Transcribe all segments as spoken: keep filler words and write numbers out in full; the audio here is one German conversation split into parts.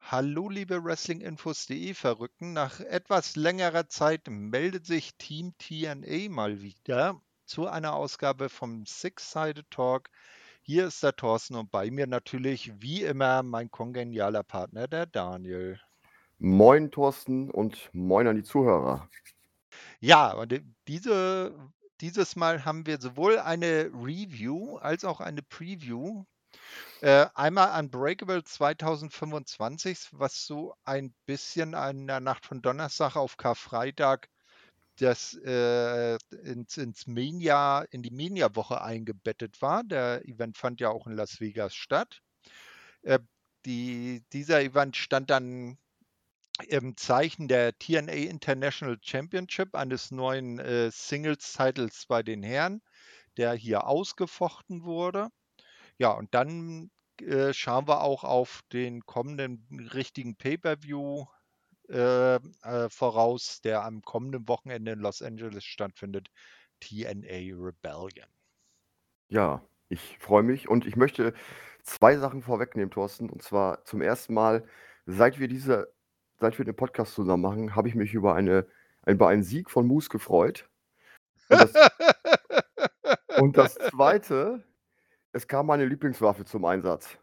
Hallo, liebe Wrestlinginfos.de Verrückten. Nach etwas längerer Zeit meldet sich Team T N A mal wieder zu einer Ausgabe vom Six-Sided Talk. Hier ist der Thorsten und bei mir natürlich wie immer mein kongenialer Partner, der Daniel. Moin Thorsten und moin an die Zuhörer. Ja, und äh, diese, dieses Mal haben wir sowohl eine Review als auch eine Preview. Äh, einmal Unbreakable zwanzig fünfundzwanzig, was so ein bisschen an der Nacht von Donnerstag auf Karfreitag das äh, ins, ins Mania, in die Mania-Woche eingebettet war. Der Event fand ja auch in Las Vegas statt. Äh, die, dieser Event stand dann im Zeichen der T N A International Championship, eines neuen äh, Singles-Titles bei den Herren, der hier ausgefochten wurde. Ja, und dann äh, schauen wir auch auf den kommenden richtigen Pay-per-View äh, äh, voraus, der am kommenden Wochenende in Los Angeles stattfindet, T N A Rebellion. Ja, ich freue mich und ich möchte zwei Sachen vorwegnehmen, Thorsten. Und zwar zum ersten Mal, seit wir diese, seit wir den Podcast zusammen machen, habe ich mich über eine, über einen Sieg von Moose gefreut. Und das, und das zweite, es kam meine Lieblingswaffe zum Einsatz.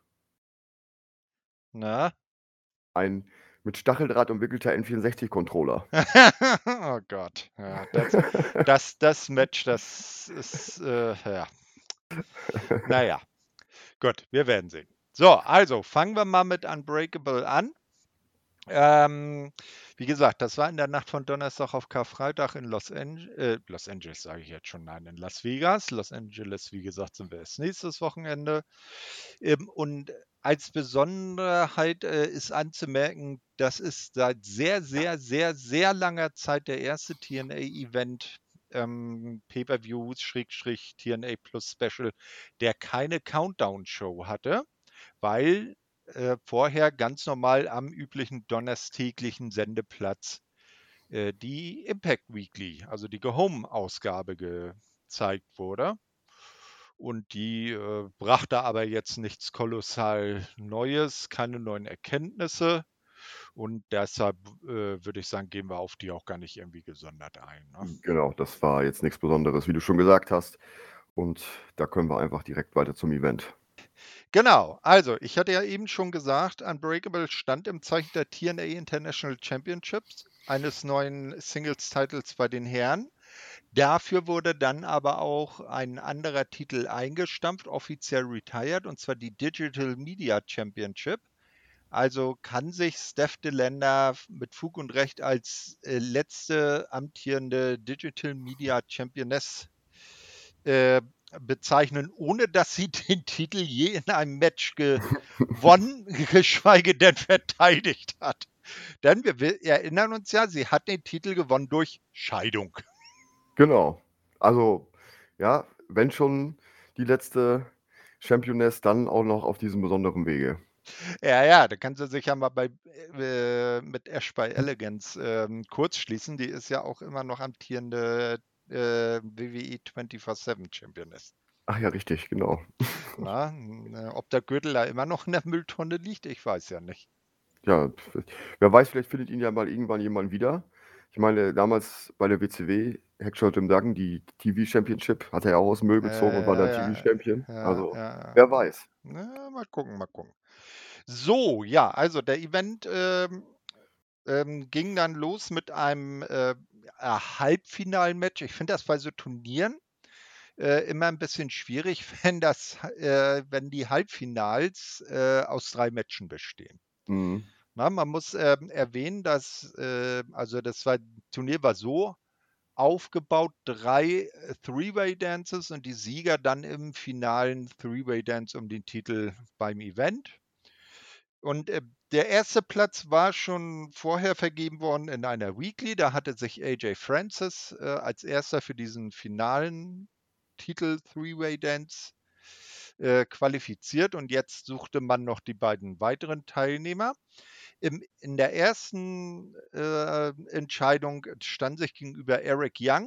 Na? Ein mit Stacheldraht umwickelter N vierundsechzig-Controller. Oh Gott, ja, das, das, das Match, das ist, äh, ja, naja, gut, wir werden sehen. So, also fangen wir mal mit Unbreakable an. Ähm, wie gesagt, das war in der Nacht von Donnerstag auf Karfreitag in Los, Ange äh, Los Angeles, sage ich jetzt schon, nein, in Las Vegas. Los Angeles, wie gesagt, sind wir erst nächstes Wochenende. Ähm, und als Besonderheit äh, ist anzumerken, das ist seit sehr, sehr, sehr, sehr langer Zeit der erste T N A-Event, ähm, Pay-Per-View, Schrägstrich T N A Plus Special, der keine Countdown-Show hatte, weil äh, vorher ganz normal am üblichen donnerstäglichen Sendeplatz äh, die Impact Weekly, also die Go-Home-Ausgabe gezeigt wurde. Und die äh, brachte aber jetzt nichts kolossal Neues, keine neuen Erkenntnisse. Und deshalb äh, würde ich sagen, gehen wir auf die auch gar nicht irgendwie gesondert ein. Ne? Genau, das war jetzt nichts Besonderes, wie du schon gesagt hast. Und da können wir einfach direkt weiter zum Event. Genau, also ich hatte ja eben schon gesagt, Unbreakable stand im Zeichen der T N A International Championships, eines neuen Singles-Titles bei den Herren. Dafür wurde dann aber auch ein anderer Titel eingestampft, offiziell retired, und zwar die Digital Media Championship. Also kann sich Steph DeLander mit Fug und Recht als äh, letzte amtierende Digital Media Championess äh, bezeichnen, ohne dass sie den Titel je in einem Match gewonnen, geschweige denn verteidigt hat. Denn wir, wir erinnern uns ja, sie hat den Titel gewonnen durch Scheidung. Genau. Also, ja, wenn schon die letzte Championess, dann auch noch auf diesem besonderen Wege. Ja, ja, da kannst du sich ja mal bei, äh, mit Ash bei Elegance ähm, kurz schließen. Die ist ja auch immer noch amtierende äh, W W E vierundzwanzig sieben Championess. Ach ja, richtig, genau. Na, äh, ob der Gürtel da immer noch in der Mülltonne liegt, ich weiß ja nicht. Ja, pf- wer weiß, vielleicht findet ihn ja mal irgendwann jemand wieder. Ich meine, damals bei der W C W, Hackshot im Duggan, die T V Championship, hat er ja auch aus dem Müll gezogen und war Äh, dann T V ja, Champion. ja, Also, ja. wer weiß. Na, mal gucken, mal gucken. So, ja, also der Event ähm, ähm, ging dann los mit einem äh, äh, Halbfinalmatch. Ich finde das bei so Turnieren äh, immer ein bisschen schwierig, wenn das, äh, wenn die Halbfinals äh, aus drei Matchen bestehen. Mhm. Na, man muss ähm, erwähnen, dass äh, also das war, Turnier war so aufgebaut, drei äh, Three-Way-Dances und die Sieger dann im finalen Three-Way-Dance um den Titel beim Event. Und äh, der erste Platz war schon vorher vergeben worden in einer Weekly. Da hatte sich A J Francis äh, als erster für diesen finalen Titel Three-Way Dance äh, qualifiziert und jetzt suchte man noch die beiden weiteren Teilnehmer. Im, in der ersten äh, Entscheidung stand sich gegenüber Eric Young,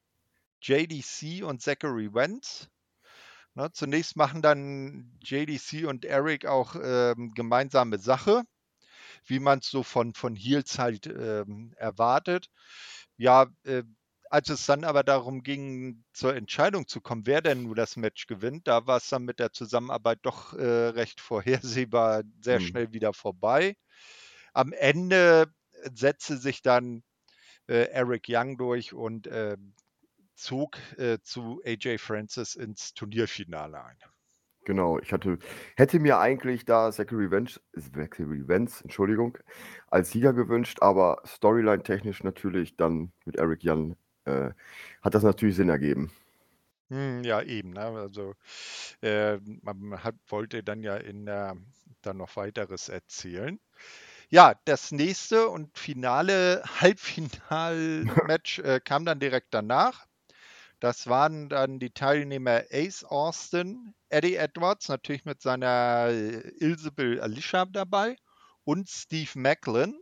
J D C und Zachary Wentz. Ne, zunächst machen dann J D C und Eric auch ähm, gemeinsame Sache. wie man es so von, von Heels halt ähm, erwartet. Ja, äh, als es dann aber darum ging, zur Entscheidung zu kommen, wer denn nur das Match gewinnt, da war es dann mit der Zusammenarbeit doch äh, recht vorhersehbar sehr Mhm. schnell wieder vorbei. Am Ende setzte sich dann äh, Eric Young durch und äh, zog äh, zu A J Francis ins Turnierfinale ein. Genau, ich hatte, hätte mir eigentlich da Zachary Vance, Zachary Vance, Entschuldigung, als Sieger gewünscht, aber Storyline-technisch natürlich dann mit Eric Young äh, hat das natürlich Sinn ergeben. Hm, ja, eben. Ne? Also äh, man hat, wollte dann ja in der, dann noch weiteres erzählen. Ja, das nächste und finale Halbfinalmatch äh, kam dann direkt danach. Das waren dann die Teilnehmer Ace Austin, Eddie Edwards, natürlich mit seiner äh, Ilsebill Alicia dabei und Steve Macklin.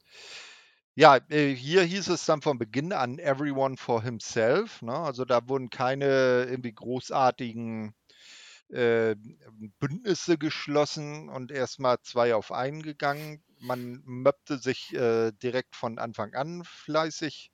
Ja, äh, hier hieß es dann von Beginn an Everyone for himself. Ne? Also da wurden keine irgendwie großartigen äh, Bündnisse geschlossen und erstmal zwei auf einen gegangen. Man möpte sich äh, direkt von Anfang an fleißig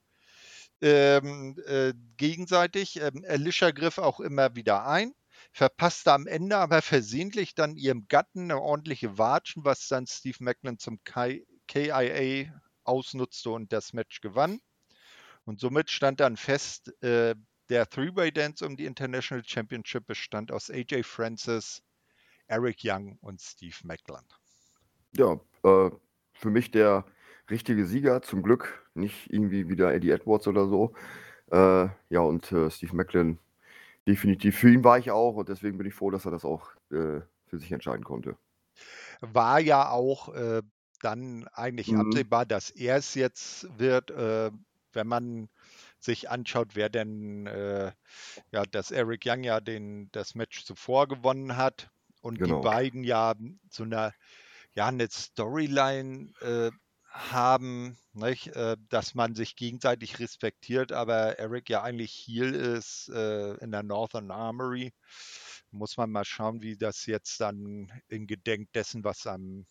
ähm, äh, gegenseitig. Ähm, Alicia griff auch immer wieder ein, verpasste am Ende aber versehentlich dann ihrem Gatten eine ordentliche Watschen, was dann Steve Macklin zum K I A ausnutzte und das Match gewann. Und somit stand dann fest, äh, der Three-Way-Dance um die International Championship bestand aus A J Francis, Eric Young und Steve Macklin. Ja, äh, für mich der richtige Sieger, zum Glück nicht irgendwie wieder Eddie Edwards oder so. Äh, ja, und äh, Steve Macklin, definitiv für ihn war ich auch und deswegen bin ich froh, dass er das auch äh, für sich entscheiden konnte. War ja auch äh, dann eigentlich Mhm. absehbar, dass er es jetzt wird, äh, wenn man sich anschaut, wer denn, äh, ja, dass Eric Young ja den, das Match zuvor gewonnen hat und die Genau. beiden ja so eine, ja, eine Storyline äh, haben, nicht? Äh, dass man sich gegenseitig respektiert, aber Eric ja eigentlich Heel ist äh, in der Northern Armory. Muss man mal schauen, wie das jetzt dann in Gedenk dessen, was am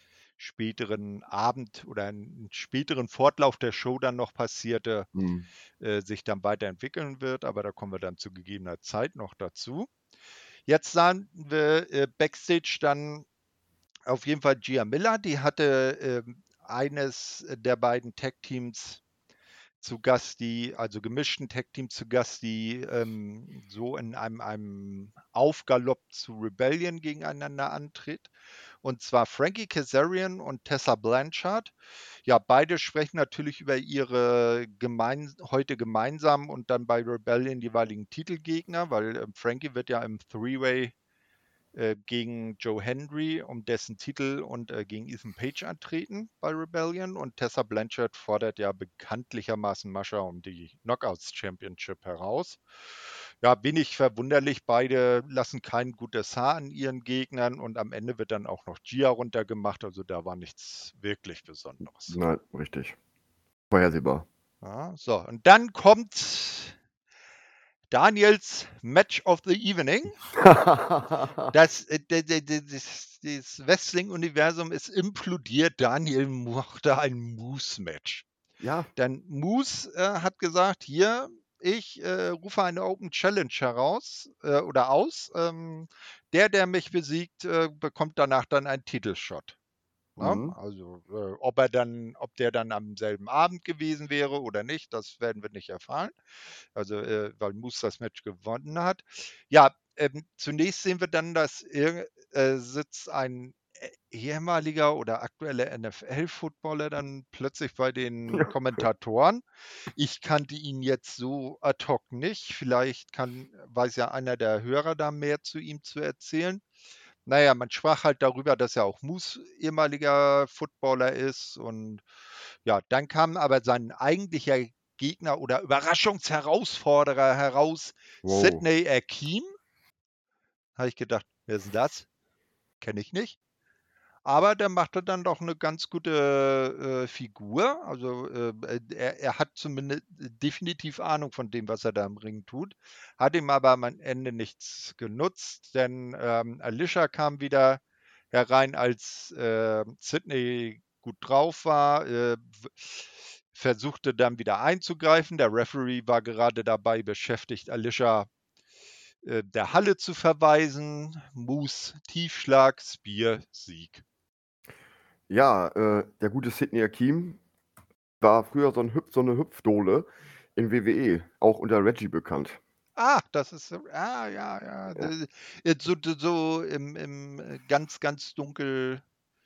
späteren Abend oder im späteren Fortlauf der Show dann noch passierte, Mhm. äh, sich dann weiterentwickeln wird. Aber da kommen wir dann zu gegebener Zeit noch dazu. Jetzt sahen wir äh, Backstage dann auf jeden Fall Gia Miller, die hatte äh, eines der beiden Tag-Teams zu Gast, die, also gemischten Tag-Teams zu Gast, die ähm, so in einem, einem Aufgalopp zu Rebellion gegeneinander antritt. Und zwar Frankie Kazarian und Tessa Blanchard. Ja, beide sprechen natürlich über ihre gemein, heute gemeinsamen und dann bei Rebellion jeweiligen Titelgegner, weil ähm, Frankie wird ja im Three-Way äh, gegen Joe Hendry um dessen Titel und äh, gegen Ethan Page antreten bei Rebellion und Tessa Blanchard fordert ja bekanntlichermaßen Mascha um die Knockouts Championship heraus. Ja, wenig verwunderlich, beide lassen kein gutes Haar an ihren Gegnern und am Ende wird dann auch noch Gia runtergemacht, also da war nichts wirklich Besonderes. Nein, richtig. Vorhersehbar. Ja, so, und dann kommt Daniels Match of the Evening. Das, äh, d- d- d- das, das Wrestling-Universum ist implodiert. Daniel mochte ein Moose-Match. Ja, Denn Moose äh, hat gesagt, hier, ich äh, rufe eine Open Challenge heraus äh, oder aus. Ähm, der, der mich besiegt, äh, bekommt danach dann einen Titelshot. Ne? mhm. Also äh, ob er dann, ob der dann am selben Abend gewesen wäre oder nicht, das werden wir nicht erfahren. Also äh, weil Moose das Match gewonnen hat. Ja, ähm, zunächst sehen wir dann, dass er äh, sitzt ein äh, ehemaliger oder aktueller N F L-Footballer dann plötzlich bei den Kommentatoren. Ich kannte ihn jetzt so ad hoc nicht. Vielleicht kann, weiß ja einer der Hörer da mehr zu ihm zu erzählen. Naja, man sprach halt darüber, dass er auch Moose ehemaliger Footballer ist. Und ja, dann kam aber sein eigentlicher Gegner oder Überraschungsherausforderer heraus, Wow. Sidney Akeem. Habe ich gedacht, wer ist denn das? Kenne ich nicht. Aber der machte dann doch eine ganz gute äh, Figur. Also äh, er, er hat zumindest definitiv Ahnung von dem, was er da im Ring tut. Hat ihm aber am Ende nichts genutzt, denn ähm, Alicia kam wieder herein, als äh, Sidney gut drauf war, äh, versuchte dann wieder einzugreifen. Der Referee war gerade dabei beschäftigt, Alicia äh, der Halle zu verweisen. Moose, Tiefschlag, Spear, Sieg. Ja, äh, der gute Sidney Akeem war früher so, ein Hüpf, so eine Hüpfdohle in W W E, auch unter Reggie bekannt. Ah, das ist, ah, ja, ja, Ja. so, so im, im ganz, ganz dunkel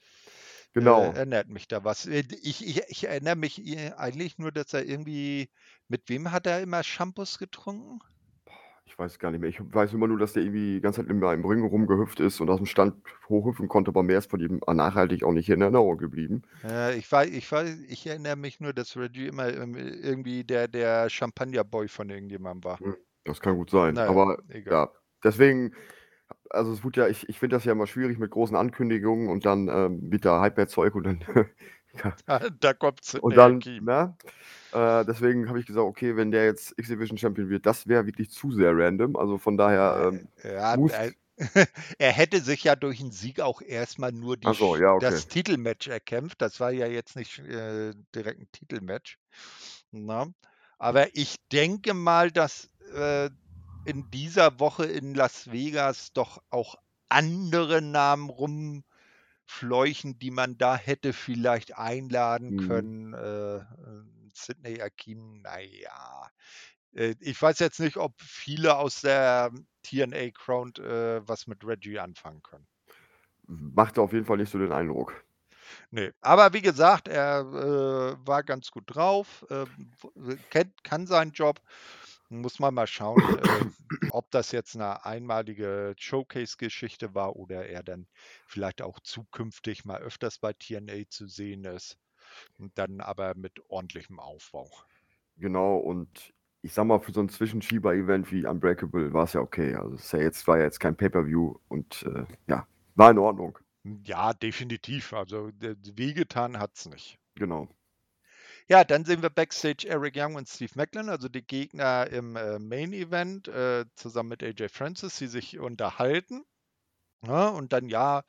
äh, Genau. erinnert mich da was. Ich, ich, ich erinnere mich eigentlich nur, dass er irgendwie, mit wem hat er immer Shampoos getrunken? Ich weiß gar nicht mehr. Ich weiß immer nur, dass der irgendwie die ganze Zeit immer im Ring rumgehüpft ist und aus dem Stand hochhüpfen konnte, aber mehr ist von ihm nachhaltig auch nicht in Erinnerung geblieben. Äh, ich weiß, ich weiß, ich erinnere mich nur, dass Reggie immer irgendwie der, der Champagner-Boy von irgendjemandem war. Hm, das kann gut sein. Naja, Aber egal. ja, deswegen, also es wird ja, ich, ich finde das ja immer schwierig mit großen Ankündigungen und dann ähm, wird da Hype erzeugt und dann, ja, Da kommt und Sidney dann, Akeem. ne? Äh, deswegen habe ich gesagt, okay, wenn der jetzt X-Division Champion wird, das wäre wirklich zu sehr random. Also von daher ähm, Ja, muss. er, er hätte sich ja durch einen Sieg auch erstmal nur die, Achso, ja, okay. das Titelmatch erkämpft. Das war ja jetzt nicht äh, direkt ein Titelmatch. Na? Aber ich denke mal, dass äh, in dieser Woche in Las Vegas doch auch andere Namen rumfleuchen, die man da hätte vielleicht einladen Mhm. können. Äh, Sidney Akeem, naja. Äh, ich weiß jetzt nicht, ob viele aus der T N A-Crowd äh, was mit Reggie anfangen können. Machte auf jeden Fall nicht so den Eindruck. Nee, aber wie gesagt, er äh, war ganz gut drauf, äh, kennt, kann seinen Job. Muss man mal schauen, äh, ob das jetzt eine einmalige Showcase-Geschichte war oder er dann vielleicht auch zukünftig mal öfters bei T N A zu sehen ist. Und dann aber mit ordentlichem Aufbau. Genau, und ich sag mal, für so ein Zwischenschieber-Event wie Unbreakable war es ja okay. Also es ist ja jetzt, war ja jetzt kein Pay-Per-View und äh, ja, war in Ordnung. Ja, definitiv. Also äh, wehgetan hat es nicht. Genau. Ja, dann sehen wir Backstage Eric Young und Steve Macklin, also die Gegner im äh, Main Event, äh, zusammen mit A J Francis, die sich unterhalten. Ja, und dann ja,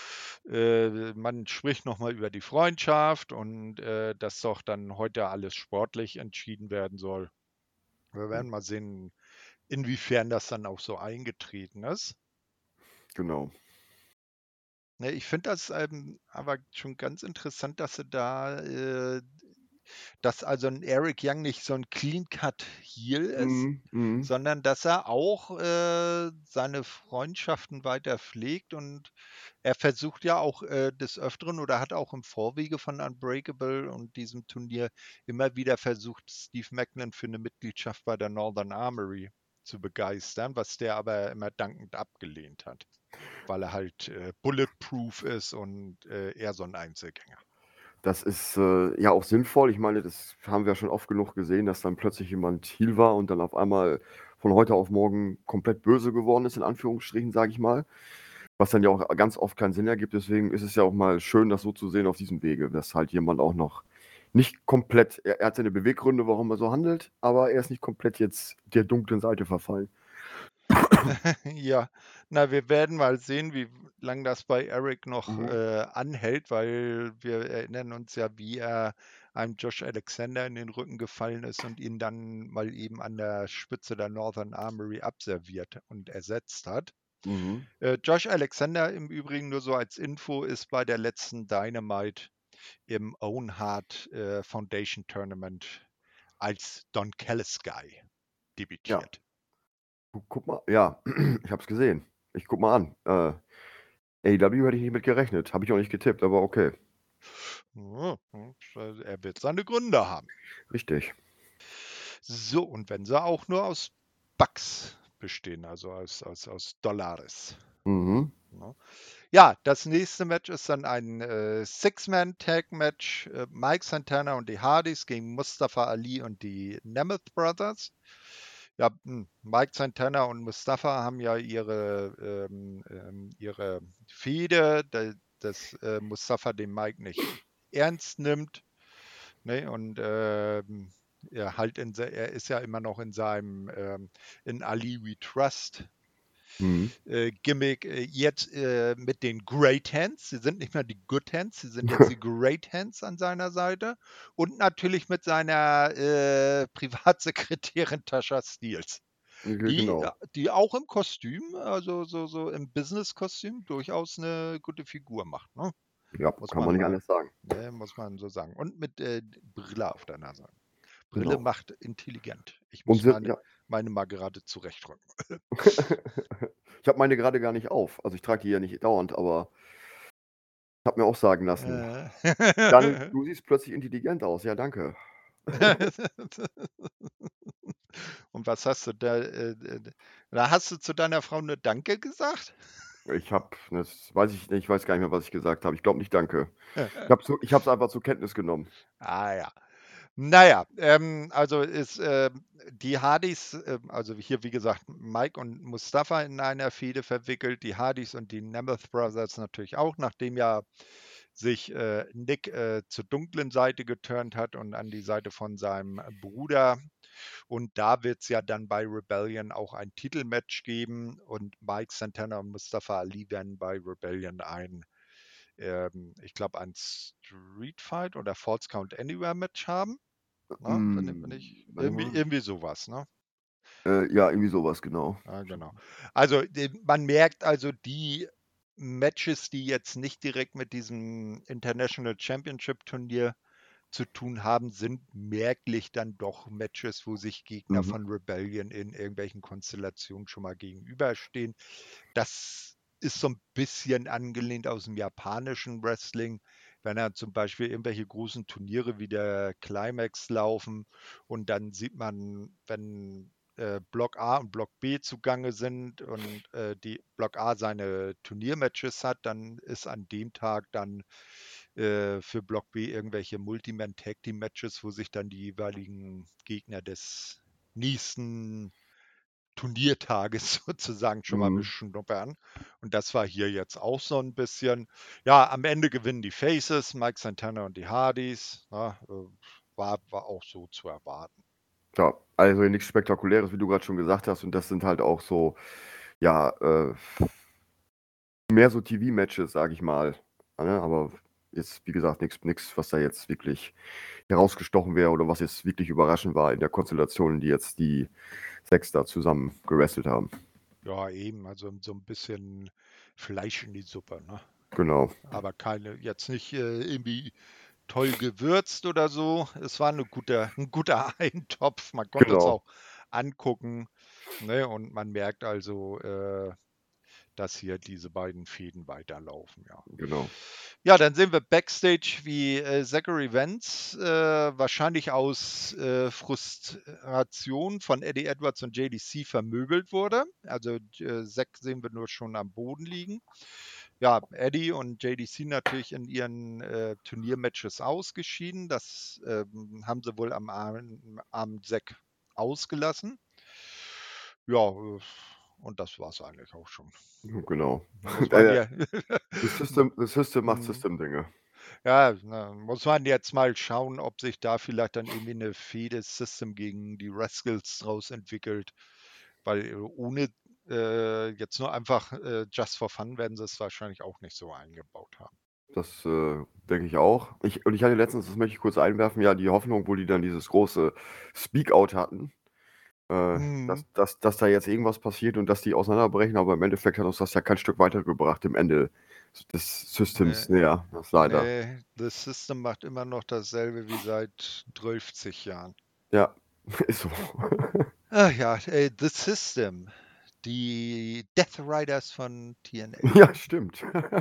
äh, man spricht nochmal über die Freundschaft und äh, dass doch dann heute alles sportlich entschieden werden soll. Wir werden mal sehen, inwiefern das dann auch so eingetreten ist. Genau. Ne, ich finde das ähm, aber schon ganz interessant, dass sie da, äh, dass also ein Eric Young nicht so ein Clean-Cut-Heel ist, Mhm, mhm. sondern dass er auch äh, seine Freundschaften weiter pflegt und er versucht ja auch äh, des Öfteren oder hat auch im Vorwege von Unbreakable und diesem Turnier immer wieder versucht, Steve Macklin für eine Mitgliedschaft bei der Northern Armory zu begeistern, was der aber immer dankend abgelehnt hat, weil er halt äh, bulletproof ist und äh, eher so ein Einzelgänger. Das ist äh, ja auch sinnvoll. Ich meine, das haben wir ja schon oft genug gesehen, dass dann plötzlich jemand Heel war und dann auf einmal von heute auf morgen komplett böse geworden ist, in Anführungsstrichen, sage ich mal. Was dann ja auch ganz oft keinen Sinn ergibt. Deswegen ist es ja auch mal schön, das so zu sehen auf diesem Wege, dass halt jemand auch noch nicht komplett, er, er hat seine Beweggründe, warum er so handelt, aber er ist nicht komplett jetzt der dunklen Seite verfallen. Ja, na, wir werden mal sehen, wie lang das bei Eric noch Mhm. äh, anhält, weil wir erinnern uns ja, wie er einem Josh Alexander in den Rücken gefallen ist und ihn dann mal eben an der Spitze der Northern Armory abserviert und ersetzt hat. Mhm. Äh, Josh Alexander im Übrigen nur so als Info ist bei der letzten Dynamite im Owen Hart äh, Foundation Tournament als Don Callis Guy Ja, debütiert. gu- guck mal, ja, ich hab's gesehen. Ich guck mal an. Äh, A E W hätte ich nicht mit gerechnet. Habe ich auch nicht getippt, aber okay. Ja, ja, er wird seine Gründe haben. Richtig. So, und wenn sie auch nur aus Bucks bestehen, also aus, aus, aus Dollars. Mhm. Ne? Ja, das nächste Match ist dann ein äh, Six-Man-Tag-Match. Äh, Mike Santana und die Hardys gegen Mustafa Ali und die Nemeth Brothers. Ja, mh, Mike Santana und Mustafa haben ja ihre, ähm, ähm, ihre Fehde, da- dass äh, Mustafa den Mike nicht ernst nimmt. Ne? Und ähm, er, halt in, se- er ist ja immer noch in seinem ähm, in Ali We Trust Mhm. äh, Gimmick äh, jetzt äh, mit den Great Hands. Sie sind nicht mehr die Good Hands, sie sind jetzt die Great Hands an seiner Seite. Und natürlich mit seiner äh, Privatsekretärin Tasha Steeles. G Die, äh, genau. die auch im Kostüm, also so, so im Business-Kostüm, durchaus eine gute Figur macht. Ne? Ja, Muss kann man man nicht mal, anders sagen. ne, muss man so sagen. Und mit äh, Brille auf der Nase. Brille Genau. macht intelligent. Ich Und muss sie meine, ja. meine mal gerade zurechtrücken. Ich habe meine gerade gar nicht auf. Also, ich trage die ja nicht dauernd, aber habe mir auch sagen lassen: Äh. „Daniel, du siehst plötzlich intelligent aus.“ Ja, danke. Und was hast du da, äh, äh, da hast du zu deiner Frau nur Danke gesagt? Ich habe das weiß ich nicht, ich weiß gar nicht mehr, was ich gesagt habe. Ich glaube nicht „Danke“. Ich habe so ich habe es einfach zur Kenntnis genommen. Ah ja. Na ja, ähm, also ist, ähm, die Hardys, ähm, also hier wie gesagt Mike und Mustafa in einer Fehde verwickelt, die Hardys und die Nemeth Brothers natürlich auch, nachdem ja sich äh, Nick äh, zur dunklen Seite geturnt hat und an die Seite von seinem Bruder. Und da wird es ja dann bei Rebellion auch ein Titelmatch geben und Mike Santana und Mustafa Ali werden bei Rebellion ein, ähm, ich glaube, ein Street Fight oder Falls Count Anywhere Match haben. Ne? Wenn, ich- wenn Hm, ich, warte irgendwie, mal. irgendwie sowas, ne? Äh, ja, irgendwie sowas, genau. Ja, genau. Also die, man merkt also die Matches, die jetzt nicht direkt mit diesem International Championship Turnier zu tun haben, sind merklich dann doch Matches, wo sich Gegner Mhm. von Rebellion in irgendwelchen Konstellationen schon mal gegenüberstehen. Das ist so ein bisschen angelehnt aus dem japanischen Wrestling, wenn er zum Beispiel irgendwelche großen Turniere wie der Climax laufen und dann sieht man, wenn äh, Block A und Block B zugange sind und äh, die Block A seine Turniermatches hat, dann ist an dem Tag dann äh, für Block B irgendwelche Multiman Tag Team Matches, wo sich dann die jeweiligen Gegner des nächsten Turniertages sozusagen schon mal Mhm. beschnuppern. Und das war hier jetzt auch so ein bisschen. Ja, am Ende gewinnen die Faces, Mike Santana und die Hardys. Na, äh, war, war auch so zu erwarten. Ja, also nichts Spektakuläres, wie du gerade schon gesagt hast. Und das sind halt auch so, ja, äh, mehr so T V-Matches, sage ich mal. Ne? Aber jetzt, wie gesagt, nichts, nix, was da jetzt wirklich herausgestochen wäre oder was jetzt wirklich überraschend war in der Konstellation, in die jetzt die sechs da zusammen gewrestelt haben. Ja, eben, also so ein bisschen Fleisch in die Suppe, ne? Genau. Aber keine, jetzt nicht äh, irgendwie toll gewürzt oder so. Es war eine gute, ein guter Eintopf. Man konnte es Genau. auch angucken. Ne? Und man merkt also, äh, dass hier diese beiden Fäden weiterlaufen, ja. Genau. Ja, dann sehen wir Backstage, wie äh, Zachary Vance äh, wahrscheinlich aus äh, Frustration von Eddie Edwards und J D C vermöbelt wurde. Also äh, Zack sehen wir nur schon am Boden liegen. Ja, Eddie und J D C natürlich in ihren äh, Turniermatches ausgeschieden. Das ähm, haben sie wohl am Abend, Abend Zack ausgelassen. Ja, äh, und das war es eigentlich auch schon. Genau. Muss man Äh, ja. das System, das System macht Hm. System-Dinge. Ja, na, muss man jetzt mal schauen, ob sich da vielleicht dann irgendwie eine Fehde System gegen die Rascals draus entwickelt. Weil äh, ohne äh, jetzt nur einfach äh, Just for Fun werden sie es wahrscheinlich auch nicht so eingebaut haben. Das äh, denke ich auch. Ich, und ich hatte letztens, das möchte ich kurz einwerfen, ja, die Hoffnung, wo die dann dieses große Speak-Out hatten, äh, Mhm. dass, dass, dass da jetzt irgendwas passiert und dass die auseinanderbrechen, aber im Endeffekt hat uns das ja kein Stück weitergebracht im Ende des Nee, Systems näher. Das leider. nee, das System macht immer noch dasselbe wie seit zwölfzig Jahren. Ja, ist so. Ach ja, äh, The System, die Death Riders von T N A. Ja, stimmt.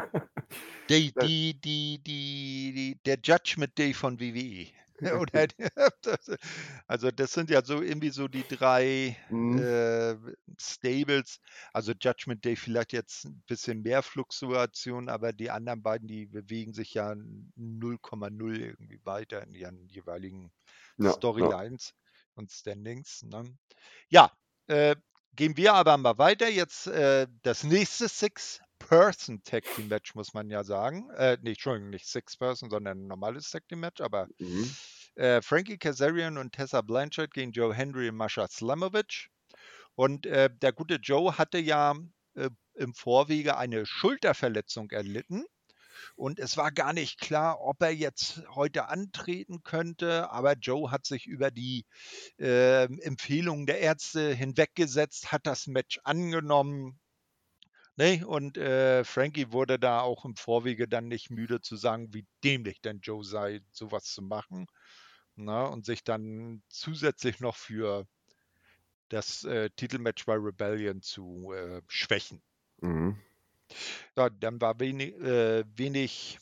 Die, Äh, die, die, die, die, der Judgment Day von W W E. Oder, das, also das sind ja so irgendwie so die drei mhm. äh, Stables. Also Judgment Day vielleicht jetzt ein bisschen mehr Fluktuation, aber die anderen beiden, die bewegen sich ja null Komma null irgendwie weiter in ihren jeweiligen Ja, ja. Storylines und Standings. Ne? Ja, äh, gehen wir aber mal weiter. Jetzt äh, das nächste Six-Person-Tag-Team-Match, muss man ja sagen. Äh, nee, Entschuldigung, nicht Six-Person, sondern ein normales Tag-Team-Match. Aber Mhm. äh, Frankie Kazarian und Tessa Blanchard gegen Joe Hendry und Masha Slamovich. Und äh, der gute Joe hatte ja äh, im Vorwege eine Schulterverletzung erlitten. Und es war gar nicht klar, ob er jetzt heute antreten könnte. Aber Joe hat sich über die äh, Empfehlungen der Ärzte hinweggesetzt, hat das Match angenommen. Ne? Und äh, Frankie wurde da auch im Vorwege dann nicht müde zu sagen, wie dämlich denn Joe sei, sowas zu machen. Na? Und sich dann zusätzlich noch für das äh, Titelmatch bei Rebellion zu äh, schwächen. Mhm. Ja, dann war wenig, äh, wenig,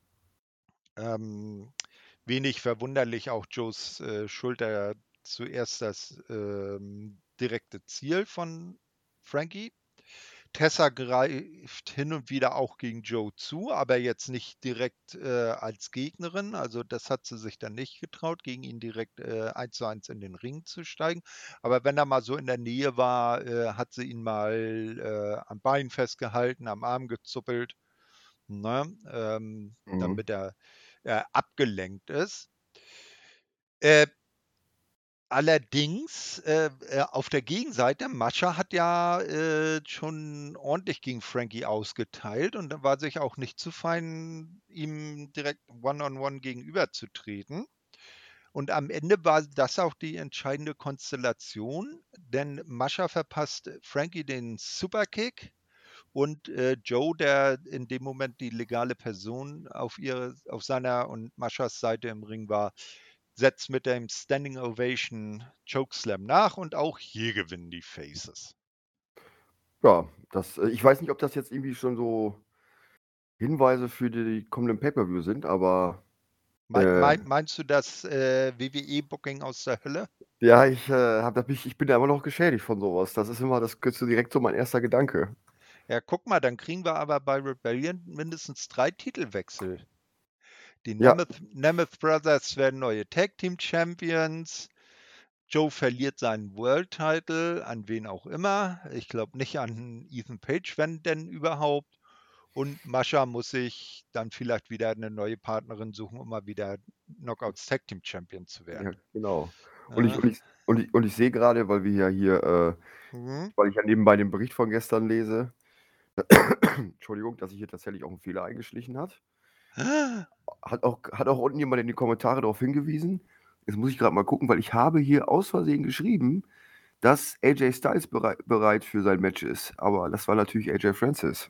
ähm, wenig verwunderlich auch Joes äh, Schulter zuerst das ähm, direkte Ziel von Frankie. Tessa greift hin und wieder auch gegen Joe zu, aber jetzt nicht direkt äh, als Gegnerin. Also das hat sie sich dann nicht getraut, gegen ihn direkt äh, eins zu eins in den Ring zu steigen. Aber wenn er mal so in der Nähe war, äh, hat sie ihn mal äh, am Bein festgehalten, am Arm gezuppelt, ne? ähm, Mhm. damit er äh, abgelenkt ist. Äh, Allerdings, äh, äh, auf der Gegenseite, Mascha hat ja äh, schon ordentlich gegen Frankie ausgeteilt und da war sich auch nicht zu fein, ihm direkt One-on-One gegenüberzutreten. Und am Ende war das auch die entscheidende Konstellation, denn Mascha verpasst Frankie den Superkick und äh, Joe, der in dem Moment die legale Person auf, ihre, auf seiner und Maschas Seite im Ring war, setzt mit dem Standing Ovation Chokeslam nach und auch hier gewinnen die Faces. Ja, das, äh, ich weiß nicht, ob das jetzt irgendwie schon so Hinweise für die kommenden Pay-Per-View sind, aber Mei- äh, mei- Meinst du das äh, W W E-Booking aus der Hölle? ja, ich, äh, hab, da bin ich, ich bin da immer noch geschädigt von sowas. Das ist immer, das ist so direkt so mein erster Gedanke. Ja, guck mal, dann kriegen wir aber bei Rebellion mindestens drei Titelwechsel. Die Ja, Nemeth, Nemeth Brothers werden neue Tag Team Champions. Joe verliert seinen World Title an wen auch immer. Ich glaube nicht an Ethan Page, wenn denn überhaupt. Und Mascha muss sich dann vielleicht wieder eine neue Partnerin suchen, um mal wieder Knockouts Tag Team Champion zu ja, werden. genau. Und ich, Ja. und ich, und ich, und ich sehe gerade, weil wir ja hier, äh, Mhm. weil ich ja nebenbei den Bericht von gestern lese, Entschuldigung, dass sich hier tatsächlich auch ein Fehler eingeschlichen hat. Hat auch, hat auch unten jemand in die Kommentare darauf hingewiesen. Jetzt muss ich gerade mal gucken, weil ich habe hier aus Versehen geschrieben, dass A J Styles bereit, bereit für sein Match ist. Aber das war natürlich A J Francis.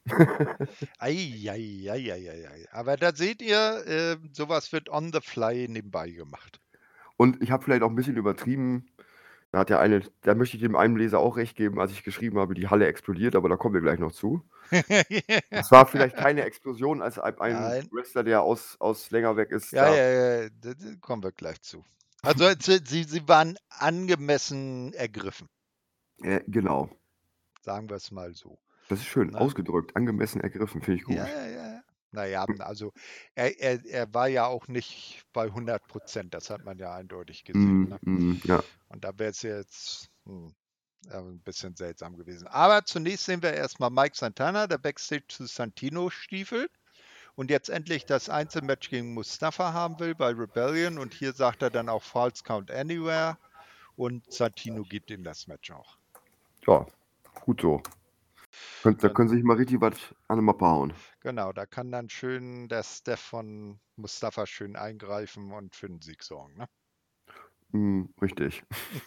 Eieieiei. Aber da seht ihr, äh, sowas wird on the fly nebenbei gemacht. Und ich habe vielleicht auch ein bisschen übertrieben. Da hat der eine, da möchte ich dem einen Leser auch recht geben, als ich geschrieben habe, die Halle explodiert, aber da kommen wir gleich noch zu. Das war vielleicht keine Explosion, als ein, ein Nein. Wrestler, der aus, aus länger weg ist, Ja, da. ja, ja, da, da kommen wir gleich zu. Also sie, sie sie waren angemessen ergriffen, Äh, genau. sagen wir es mal so. Das ist schön Ne? ausgedrückt, angemessen ergriffen, finde ich Ja, gut. ja, ja. Naja, also er, er, er war ja auch nicht bei hundert Prozent, das hat man ja eindeutig gesehen. Mm, Ne? mm, ja. Und da wäre es jetzt hm, ja, ein bisschen seltsam gewesen. Aber zunächst sehen wir erstmal Mike Santana, der Backstage zu Santino stiefelt und jetzt endlich das Einzelmatch gegen Mustafa haben will bei Rebellion. Und hier sagt er dann auch False Count Anywhere und Santino gibt ihm das Match auch. Ja, gut so. Könnt, da Dann, können Sie sich mal richtig was an die Mappe hauen. genau, da kann dann schön der Steph von Mustafa schön eingreifen und für den Sieg sorgen. Ne? Mm, richtig.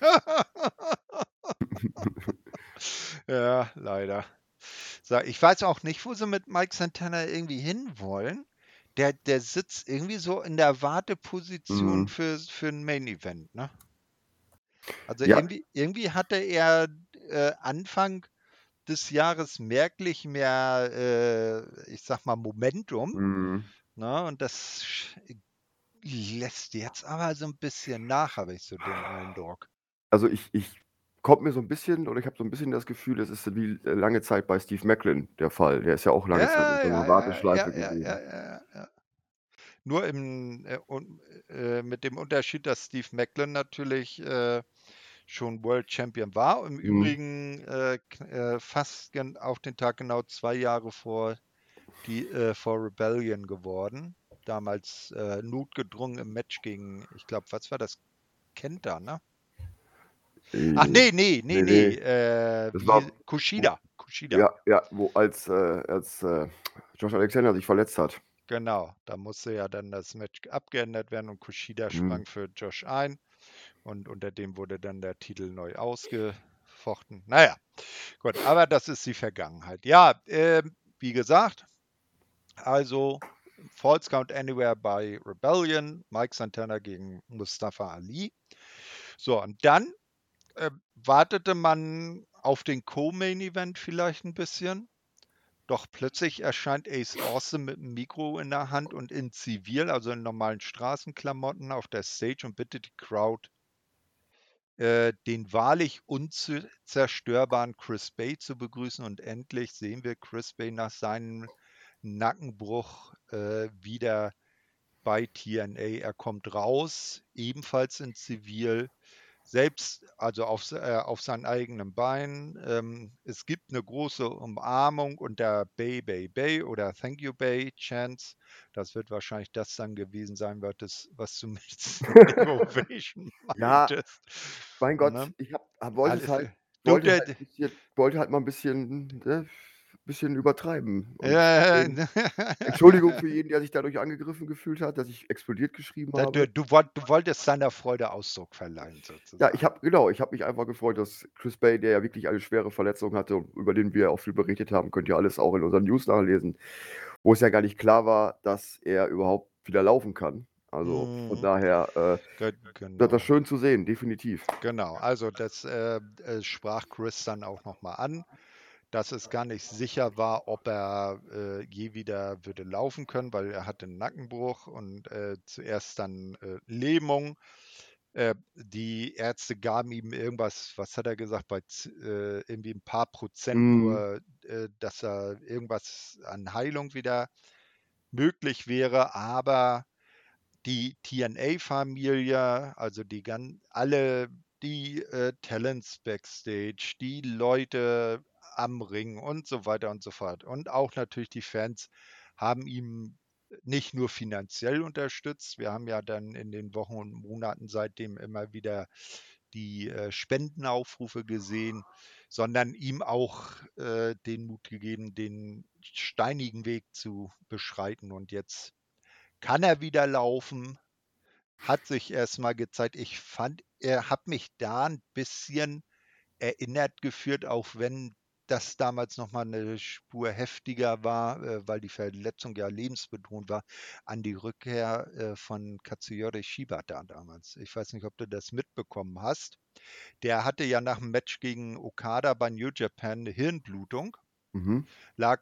Ja, leider. So, ich weiß auch nicht, wo sie mit Mike Santana irgendwie hinwollen. Der, der sitzt irgendwie so in der Warteposition Mm, für, für ein Main Event, ne? Also ja. irgendwie, irgendwie hatte er äh, Anfang des Jahres merklich mehr, äh, ich sag mal, Momentum, Mm. ne? Und das sch- lässt jetzt aber so ein bisschen nach, habe ich so den Eindruck. Also ich, ich kommt mir so ein bisschen, oder ich habe so ein bisschen das Gefühl, das ist wie äh, lange Zeit bei Steve Macklin der Fall. Der ist ja auch lange Zeit in Ja, so ja, einer ja, ja, Warteschleife ja, ja, gewesen. ja, ja. Nur im, äh, un, äh, mit dem Unterschied, dass Steve Macklin natürlich äh, schon World Champion war. Im Mm. Übrigen äh, k- äh, fast gen- auf den Tag genau zwei Jahre vor die äh, vor Rebellion geworden. Damals äh, notgedrungen im Match gegen, ich glaube, was war das? Kenta, ne? Ach Äh, nee, nee, nee, nee, nee. nee. Äh, Das wie hieß- war Kushida. Kushida. Ja, ja, wo als, äh, als äh, Josh Alexander sich verletzt hat. Genau, da musste ja dann das Match abgeändert werden und Kushida Mhm. sprang für Josh ein und unter dem wurde dann der Titel neu ausgefochten. Naja, gut, aber das ist die Vergangenheit. Ja, äh, wie gesagt, also Falls Count Anywhere bei Rebellion, Mike Santana gegen Mustafa Ali. So, und dann äh, wartete man auf den Co-Main-Event vielleicht ein bisschen. Doch plötzlich erscheint Ace Austin mit dem Mikro in der Hand und in Zivil, also in normalen Straßenklamotten, auf der Stage und bittet die Crowd, äh, den wahrlich unzerstörbaren Chris Bay zu begrüßen. Und endlich sehen wir Chris Bay nach seinem Nackenbruch äh, wieder bei T N A. Er kommt raus, ebenfalls in Zivil, selbst, also auf, äh, auf seinem eigenen Bein. Ähm, es gibt eine große Umarmung und der Bay, Bay, Bay oder Thank you, Bay Chance. Das wird wahrscheinlich das dann gewesen sein, was, das, was du mit Standing Ovation Ja, meintest. mein Gott, Ne? ich hab, hab, wollte es Alles, halt, du, wollte der, halt ein bisschen, wollte halt mal ein bisschen, ne, bisschen übertreiben. Und äh, deswegen, Entschuldigung für jeden, der sich dadurch angegriffen gefühlt hat, dass ich explodiert geschrieben du, habe. du, wollt, du wolltest seiner Freude Ausdruck verleihen, Ja, sozusagen. ich habe, genau, ich habe mich einfach gefreut, dass Chris Bay, der ja wirklich eine schwere Verletzung hatte und über den wir auch viel berichtet haben, könnt ihr alles auch in unseren News nachlesen, wo es ja gar nicht klar war, dass er überhaupt wieder laufen kann. Also von Mhm. daher, äh, Ge- das Genau. das schön zu sehen, definitiv. Genau, also das äh, äh, sprach Chris dann auch nochmal an, dass es gar nicht sicher war, ob er äh, je wieder würde laufen können, weil er hatte einen Nackenbruch und äh, zuerst dann äh, Lähmung. Äh, die Ärzte gaben ihm irgendwas, was hat er gesagt, bei z- äh, irgendwie ein paar Prozent Mhm. nur, äh, dass er irgendwas an Heilung wieder möglich wäre, aber die T N A-Familie, also die gan alle die äh, Talents backstage, die Leute am Ring und so weiter und so fort. Und auch natürlich die Fans haben ihm nicht nur finanziell unterstützt. Wir haben ja dann in den Wochen und Monaten seitdem immer wieder die äh, Spendenaufrufe gesehen, sondern ihm auch äh, den Mut gegeben, den steinigen Weg zu beschreiten. Und jetzt kann er wieder laufen, hat sich erst mal gezeigt. Ich fand, er hat mich da ein bisschen erinnert geführt, auch wenn das damals noch mal 'ne Spur heftiger war, äh, weil die Verletzung ja lebensbedrohend war, an die Rückkehr, äh, von Katsuyori Shibata damals. Ich weiß nicht, ob du das mitbekommen hast. Der hatte ja nach dem Match gegen Okada bei New Japan 'ne Hirnblutung, Mhm. lag,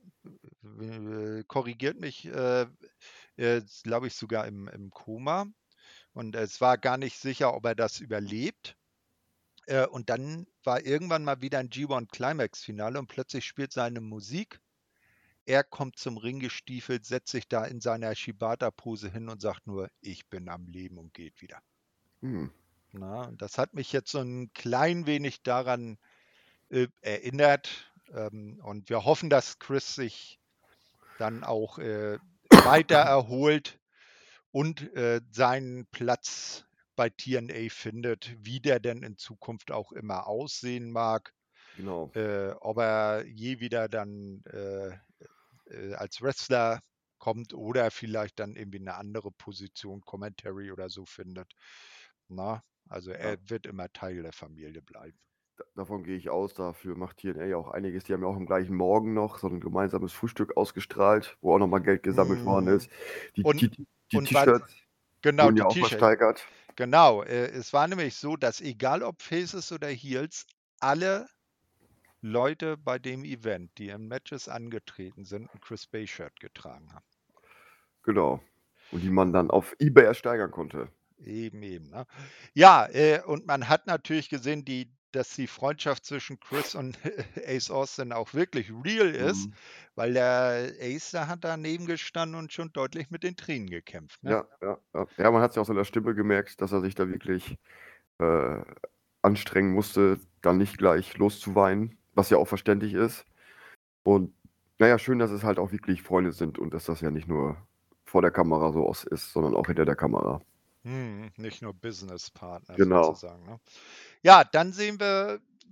äh, korrigiert mich, äh, äh, glaube ich, sogar im im Koma. Und es war gar nicht sicher, ob er das überlebt. Äh, und dann war irgendwann mal wieder ein G eins Climax-Finale und plötzlich spielt seine Musik. Er kommt zum Ring gestiefelt, setzt sich da in seiner Shibata-Pose hin und sagt nur, ich bin am Leben und geht wieder. Mhm. Na, und das hat mich jetzt so ein klein wenig daran äh, erinnert. Ähm, und wir hoffen, dass Chris sich dann auch äh, weiter erholt und äh, seinen Platz bei T N A findet, wie der denn in Zukunft auch immer aussehen mag, Genau. äh, ob er je wieder dann äh, äh, als Wrestler kommt oder vielleicht dann irgendwie eine andere Position, Commentary oder so findet. Na, also Ja, er wird immer Teil der Familie bleiben. da davon gehe ich aus. Dafür macht T N A ja auch einiges. Die haben ja auch am gleichen Morgen noch so ein gemeinsames Frühstück ausgestrahlt, wo auch noch mal Geld gesammelt worden Mhm. ist. Die Und, die die und was, T-Shirts genau, wurden die ja auch T-Shirt. versteigert. Genau, äh, es war nämlich so, dass egal ob Faces oder Heels, alle Leute bei dem Event, die in Matches angetreten sind, ein Chris Bay Shirt getragen haben. Genau. Und die man dann auf eBay ersteigern konnte. Eben, eben. Ne? Ja, äh, und man hat natürlich gesehen, die, dass die Freundschaft zwischen Chris und Ace Austin auch wirklich real ist, Mhm. weil der Ace, da hat daneben gestanden und schon deutlich mit den Tränen gekämpft. Ne? Ja, ja, ja. Ja, man hat's ja auch so in der Stimme gemerkt, dass er sich da wirklich, äh, anstrengen musste, dann nicht gleich loszuweinen, was ja auch verständlich ist. Und na ja, schön, dass es halt auch wirklich Freunde sind und dass das ja nicht nur vor der Kamera so aus ist, sondern auch hinter der Kamera. Hm, nicht nur Businesspartner Genau. sozusagen. Ne? Ja, dann sehen wir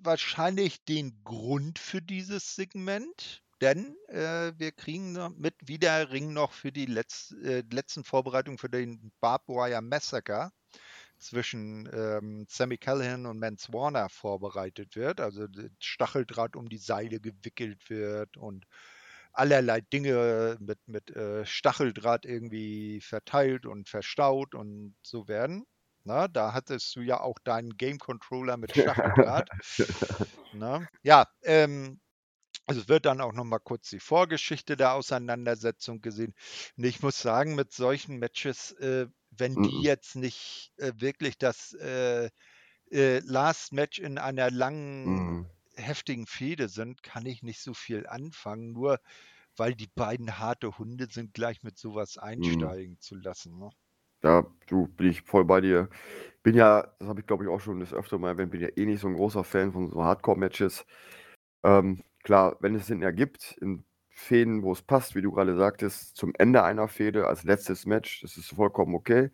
wahrscheinlich den Grund für dieses Segment, denn äh, wir kriegen noch mit wieder Ring noch für die letz, äh, letzten Vorbereitungen für den Barbed Wire Massacre zwischen ähm, Sami Callihan und Mance Warner vorbereitet wird. Also das Stacheldraht um die Seile gewickelt wird und allerlei Dinge mit, mit äh, Stacheldraht irgendwie verteilt und verstaut und so werden. Na, da hattest du ja auch deinen Game Controller mit Stacheldraht. Na, ja, ähm, also es wird dann auch noch mal kurz die Vorgeschichte der Auseinandersetzung gesehen. Und ich muss sagen, mit solchen Matches, äh, wenn die Mhm. jetzt nicht äh, wirklich das äh, äh, Last Match in einer langen, Mhm. heftigen Fehde sind, kann ich nicht so viel anfangen. Nur weil die beiden harte Hunde sind, gleich mit sowas Mhm. einsteigen zu lassen. Ne? Da du, bin ich voll bei dir. Bin ja, das habe ich glaube ich auch schon des Öfteren mal erwähnt, bin ja eh nicht so ein großer Fan von so Hardcore-Matches. Ähm, klar, wenn es Sinn ergibt, in Fehden, wo es passt, wie du gerade sagtest, zum Ende einer Fehde als letztes Match, das ist vollkommen okay.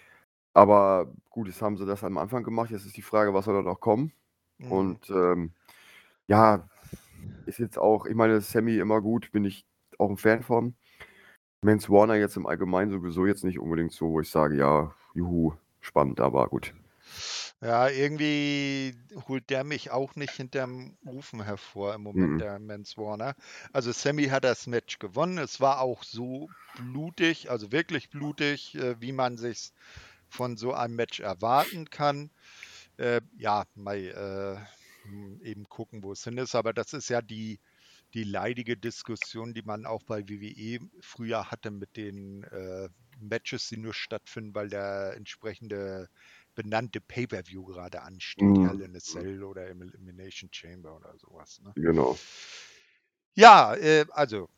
Aber gut, jetzt haben sie das am Anfang gemacht, jetzt ist die Frage, was soll da noch kommen? Mhm. Und ähm, ja, ist jetzt auch, ich meine, Sammy immer gut, bin ich auch ein Fan von. Mance Warner jetzt im Allgemeinen sowieso jetzt nicht unbedingt so, wo ich sage, ja, juhu, spannend, aber gut. Ja, irgendwie holt der mich auch nicht hinterm Ofen hervor im Moment, Mhm. der Mance Warner. Also Sammy hat das Match gewonnen. Es war auch so blutig, also wirklich blutig, äh, wie man sich von so einem Match erwarten kann. Äh, ja, mal äh, hm, eben gucken, wo es hin ist. Aber das ist ja die, die leidige Diskussion, die man auch bei W W E früher hatte mit den äh, Matches, die nur stattfinden, weil der entsprechende benannte Pay-Per-View gerade ansteht. Hell Mhm. in a Cell oder Elimination Chamber oder sowas. Ne? Genau. Ja, äh, also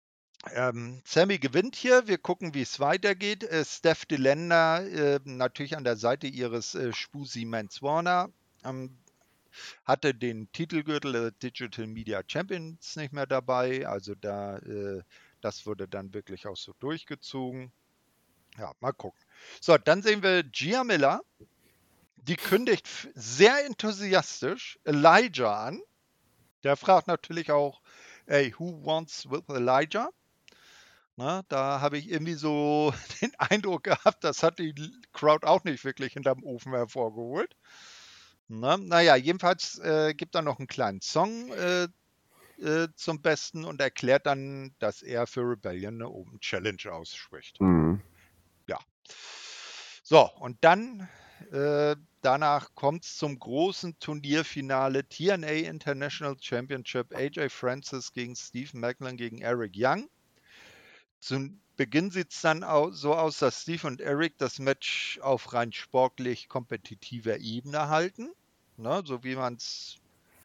ähm, Sammy gewinnt hier. Wir gucken, wie es weitergeht. Äh, Steph DeLander äh, natürlich an der Seite ihres äh, Spusi Mance Warner. Ähm, hatte den Titelgürtel der Digital Media Champions nicht mehr dabei. Also da, äh, das wurde dann wirklich auch so durchgezogen. Ja, mal gucken. So, dann sehen wir Gia Miller. Die kündigt f- sehr enthusiastisch Elijah an. Der fragt natürlich auch, ey, who wants with Elijah? Na, da habe ich irgendwie so den Eindruck gehabt, das hat die Crowd auch nicht wirklich hinterm Ofen hervorgeholt. Na, naja, jedenfalls äh, gibt er noch einen kleinen Song äh, äh, zum Besten und erklärt dann, dass er für Rebellion eine Open Challenge ausspricht. Mhm. Ja. So, und dann äh, danach kommt es zum großen Turnierfinale T N A International Championship. A J Francis gegen Steve Macklin gegen Eric Young. Zu Beginn sieht es dann au so aus, dass Steve und Eric das Match auf rein sportlich kompetitiver Ebene halten. Ne, so wie man es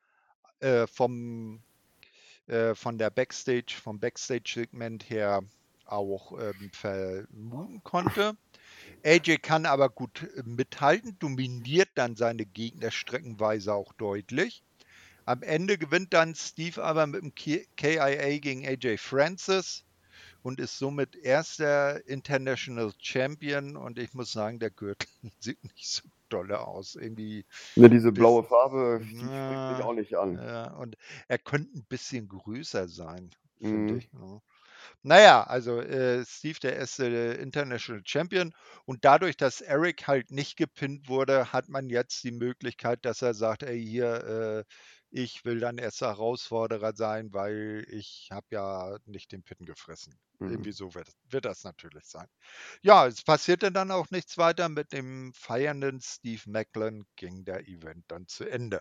äh, vom äh, von der Backstage, vom Backstage-Segment her auch ähm, vermuten konnte. A J kann aber gut äh, mithalten, dominiert dann seine Gegner streckenweise auch deutlich. Am Ende gewinnt dann Steve aber mit dem K I A gegen A J Francis und ist somit erster International Champion. Und ich muss sagen, der Gürtel sieht nicht so dolle aus. Irgendwie Ne, diese bis, blaue Farbe, die spricht mich na, auch nicht an. ja, und er könnte ein bisschen größer sein, finde Mhm. ich. Ja. Naja, also äh, Steve, der erste International Champion. Und dadurch, dass Eric halt nicht gepinnt wurde, hat man jetzt die Möglichkeit, dass er sagt, ey, hier, äh, ich will dann erster Herausforderer sein, weil ich habe ja nicht den Pin gefressen. Mhm. Irgendwie so wird, wird das natürlich sein. Ja, es passierte dann auch nichts weiter. Mit dem feiernden Steve Macklin ging der Event dann zu Ende.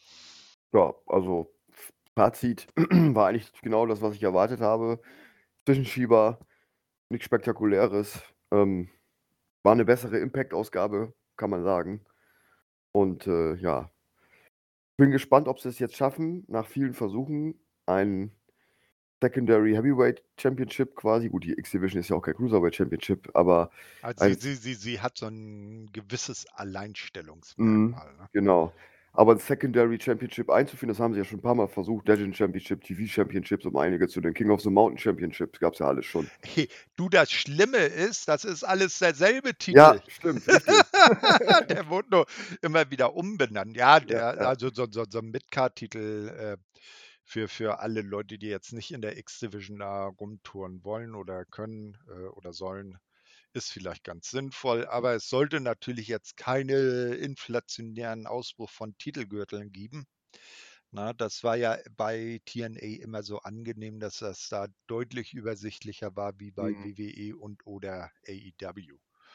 Ja, also Fazit war eigentlich genau das, was ich erwartet habe. Zwischenschieber, nichts Spektakuläres. Ähm, war eine bessere Impact-Ausgabe, kann man sagen. Und äh, ja, bin gespannt, ob sie es jetzt schaffen, nach vielen Versuchen ein Secondary Heavyweight Championship quasi. Gut, die X-Division ist ja auch kein Cruiserweight Championship, aber Also sie, ein, sie, sie, sie hat so ein gewisses mh, Alleinstellungsmerkmal. Ne? genau. aber 'n Secondary Championship einzuführen, das haben sie ja schon 'n paar Mal versucht. Legend Championship, T V Championships, um einige zu den King of the Mountain Championships gab's ja alles schon. Hey, du, das Schlimme ist, das ist alles derselbe Ja, Titel. stimmt, richtig. Der wurde nur immer wieder umbenannt. Ja, Ja, der ja. also so so so 'n Mid-Card-Titel, äh, für für alle Leute, die jetzt nicht in der X-Division da rumtouren wollen oder können, äh, oder sollen, ist vielleicht ganz sinnvoll, aber es sollte natürlich jetzt keine inflationären Ausbruch von Titelgürteln geben. Na, das war ja bei T N A immer so angenehm, dass das da deutlich übersichtlicher war wie bei Mhm. W W E und oder A E W.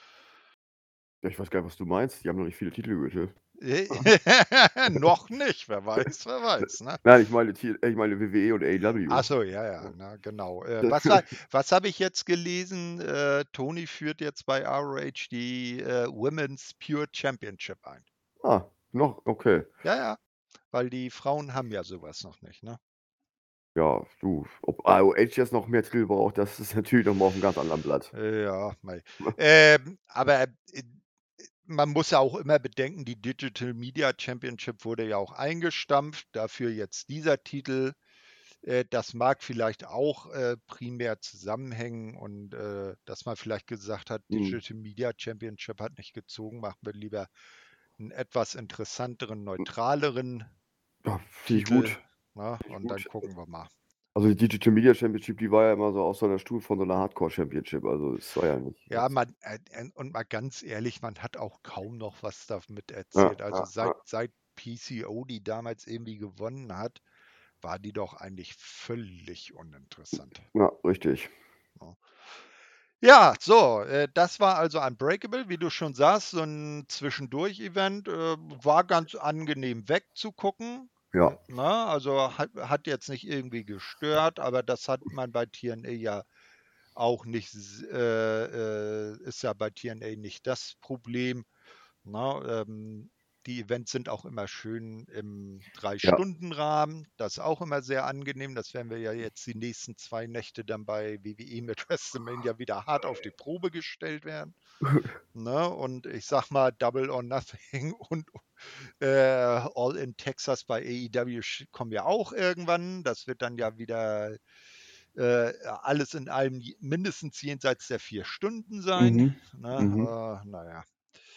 Ja, ich weiß gar nicht, was du meinst. Die haben noch nicht viele Titelgürtel. Noch nicht, wer weiß, wer weiß, ne? Nein, ich meine T ich meine W W E und A E W. Ach so, ja, ja, Ja. na genau. Äh, was war was habe ich jetzt gelesen? Äh, Tony führt jetzt bei R O H die, äh, Women's Pure Championship ein. Ah, noch? Okay. Ja, ja, weil die Frauen haben ja so was noch nicht, ne? Ja, du, ob R O H jetzt noch mehr Titel braucht, das ist natürlich noch mal auf'm ganz anderen Blatt. Ja, mei. Ähm, aber, äh, man muss ja auch immer bedenken, die Digital Media Championship wurde ja auch eingestampft, dafür jetzt dieser Titel. Äh, das mag vielleicht auch, äh, primär zusammenhängen und, äh, dass man vielleicht gesagt hat, Mhm. Digital Media Championship hat nicht gezogen, machen wir lieber 'n etwas interessanteren, Hm. neutraleren Ja, finde ich Titel, gut. ne? Finde ich Und dann gut. gucken wir mal. Also, die Digital Media Championship, die war ja immer so auf so 'ner Stufe von so 'ner Hardcore Championship. Also, es war ja nicht Ja, jetzt man äh, äh, und mal ganz ehrlich, man hat auch kaum noch was damit Ja, erzählt. Also, ja, seit ja. seit P C O die damals irgendwie gewonnen hat, war die doch eigentlich völlig uninteressant, Ja, richtig. ne? Ja, so, äh, das war also Unbreakable, wie du schon sagst, so 'n Zwischendurch-Event, äh, war ganz angenehm wegzugucken, Ja. n ne? Also, hat hat jetzt nicht irgendwie gestört, aber das hat man bei T N A ja auch nicht s äh, äh, ist ja bei T N A nicht das Problem, ne? Ähm, die Events sind auch immer schön im Ja. Drei-Stunden-Rahmen. Das ist auch immer sehr angenehm. Das werden wir ja jetzt die nächsten zwei Nächte dann bei W W E mit WrestleMania wieder hart auf die Probe gestellt werden, ne? Und ich sage mal, Double or Nothing und, äh, All in Texas bei A E W sch kommen ja auch irgendwann. Das wird dann ja wieder, äh, alles in allem j mindestens jenseits der vier Stunden sein, Mhm, ne? mhm. Äh, na ja.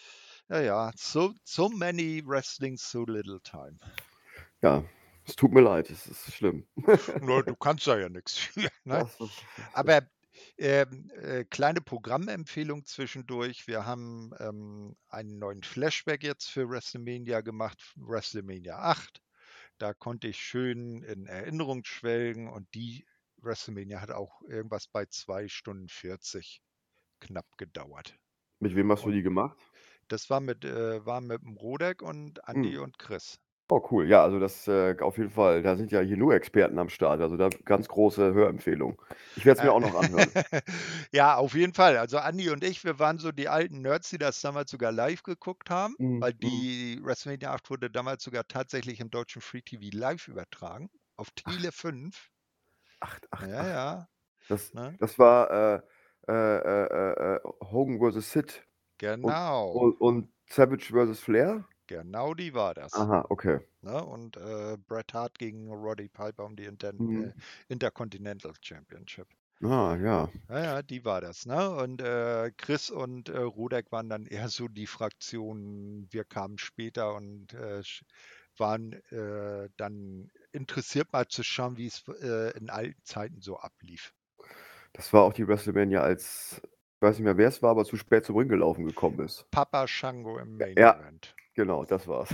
Ja, ja, so so many wrestling, so little time. Ja, es tut mir leid, es ist schlimm. Na, du kannst da ja nix für, ne? Das ist das ist Aber, ähm, äh, kleine Programmempfehlung zwischendurch. Wir haben, ähm, einen neuen Flashback jetzt für WrestleMania gemacht, WrestleMania acht. Da konnte ich schön in Erinnerung schwelgen und die WrestleMania hat auch irgendwas bei zwei Stunden vierzig knapp gedauert. Mit wem hast du Und die gemacht? das war mit äh, war mit'm Rodek und Andi Mhm. und Chris. Oh cool. Ja, also das, äh, auf jeden Fall da sind ja hier nur Experten am Start. Also da ganz große Hörempfehlung. Ich werde es mir Äh, auch noch anhören. ja, auf jeden Fall. Also, Andi und ich, wir waren so die alten Nerds, die das damals sogar live geguckt haben, Mhm, weil mhm. die WrestleMania acht wurde damals sogar tatsächlich im deutschen Free T V live übertragen auf Ach. Tele fünf. acht, acht, Ja, acht. ja, Das ne? das war, äh, äh, äh, äh, äh, Hogan versus. Sid und Genau. und und Savage versus. Flair? Genau die war das, Aha, okay. ne? Und, äh, Bret Hart gegen Roddy Piper um die Inten Mhm. äh, Intercontinental Championship. Ah, ja. Ja, ja, die war das, ne? Und, äh, Chris und, äh, Rodek waren dann eher so die Fraktion, wir kamen später und, äh, sch waren, äh, dann interessiert, mal zu schauen, wie's, äh, in alten Zeiten so ablief. Das war auch die WrestleMania, als ich weiß nicht mehr, wer's war, aber zu spät zum Ring gelaufen gekommen ist. Papa Shango im J Main ja, Event. genau, das war's.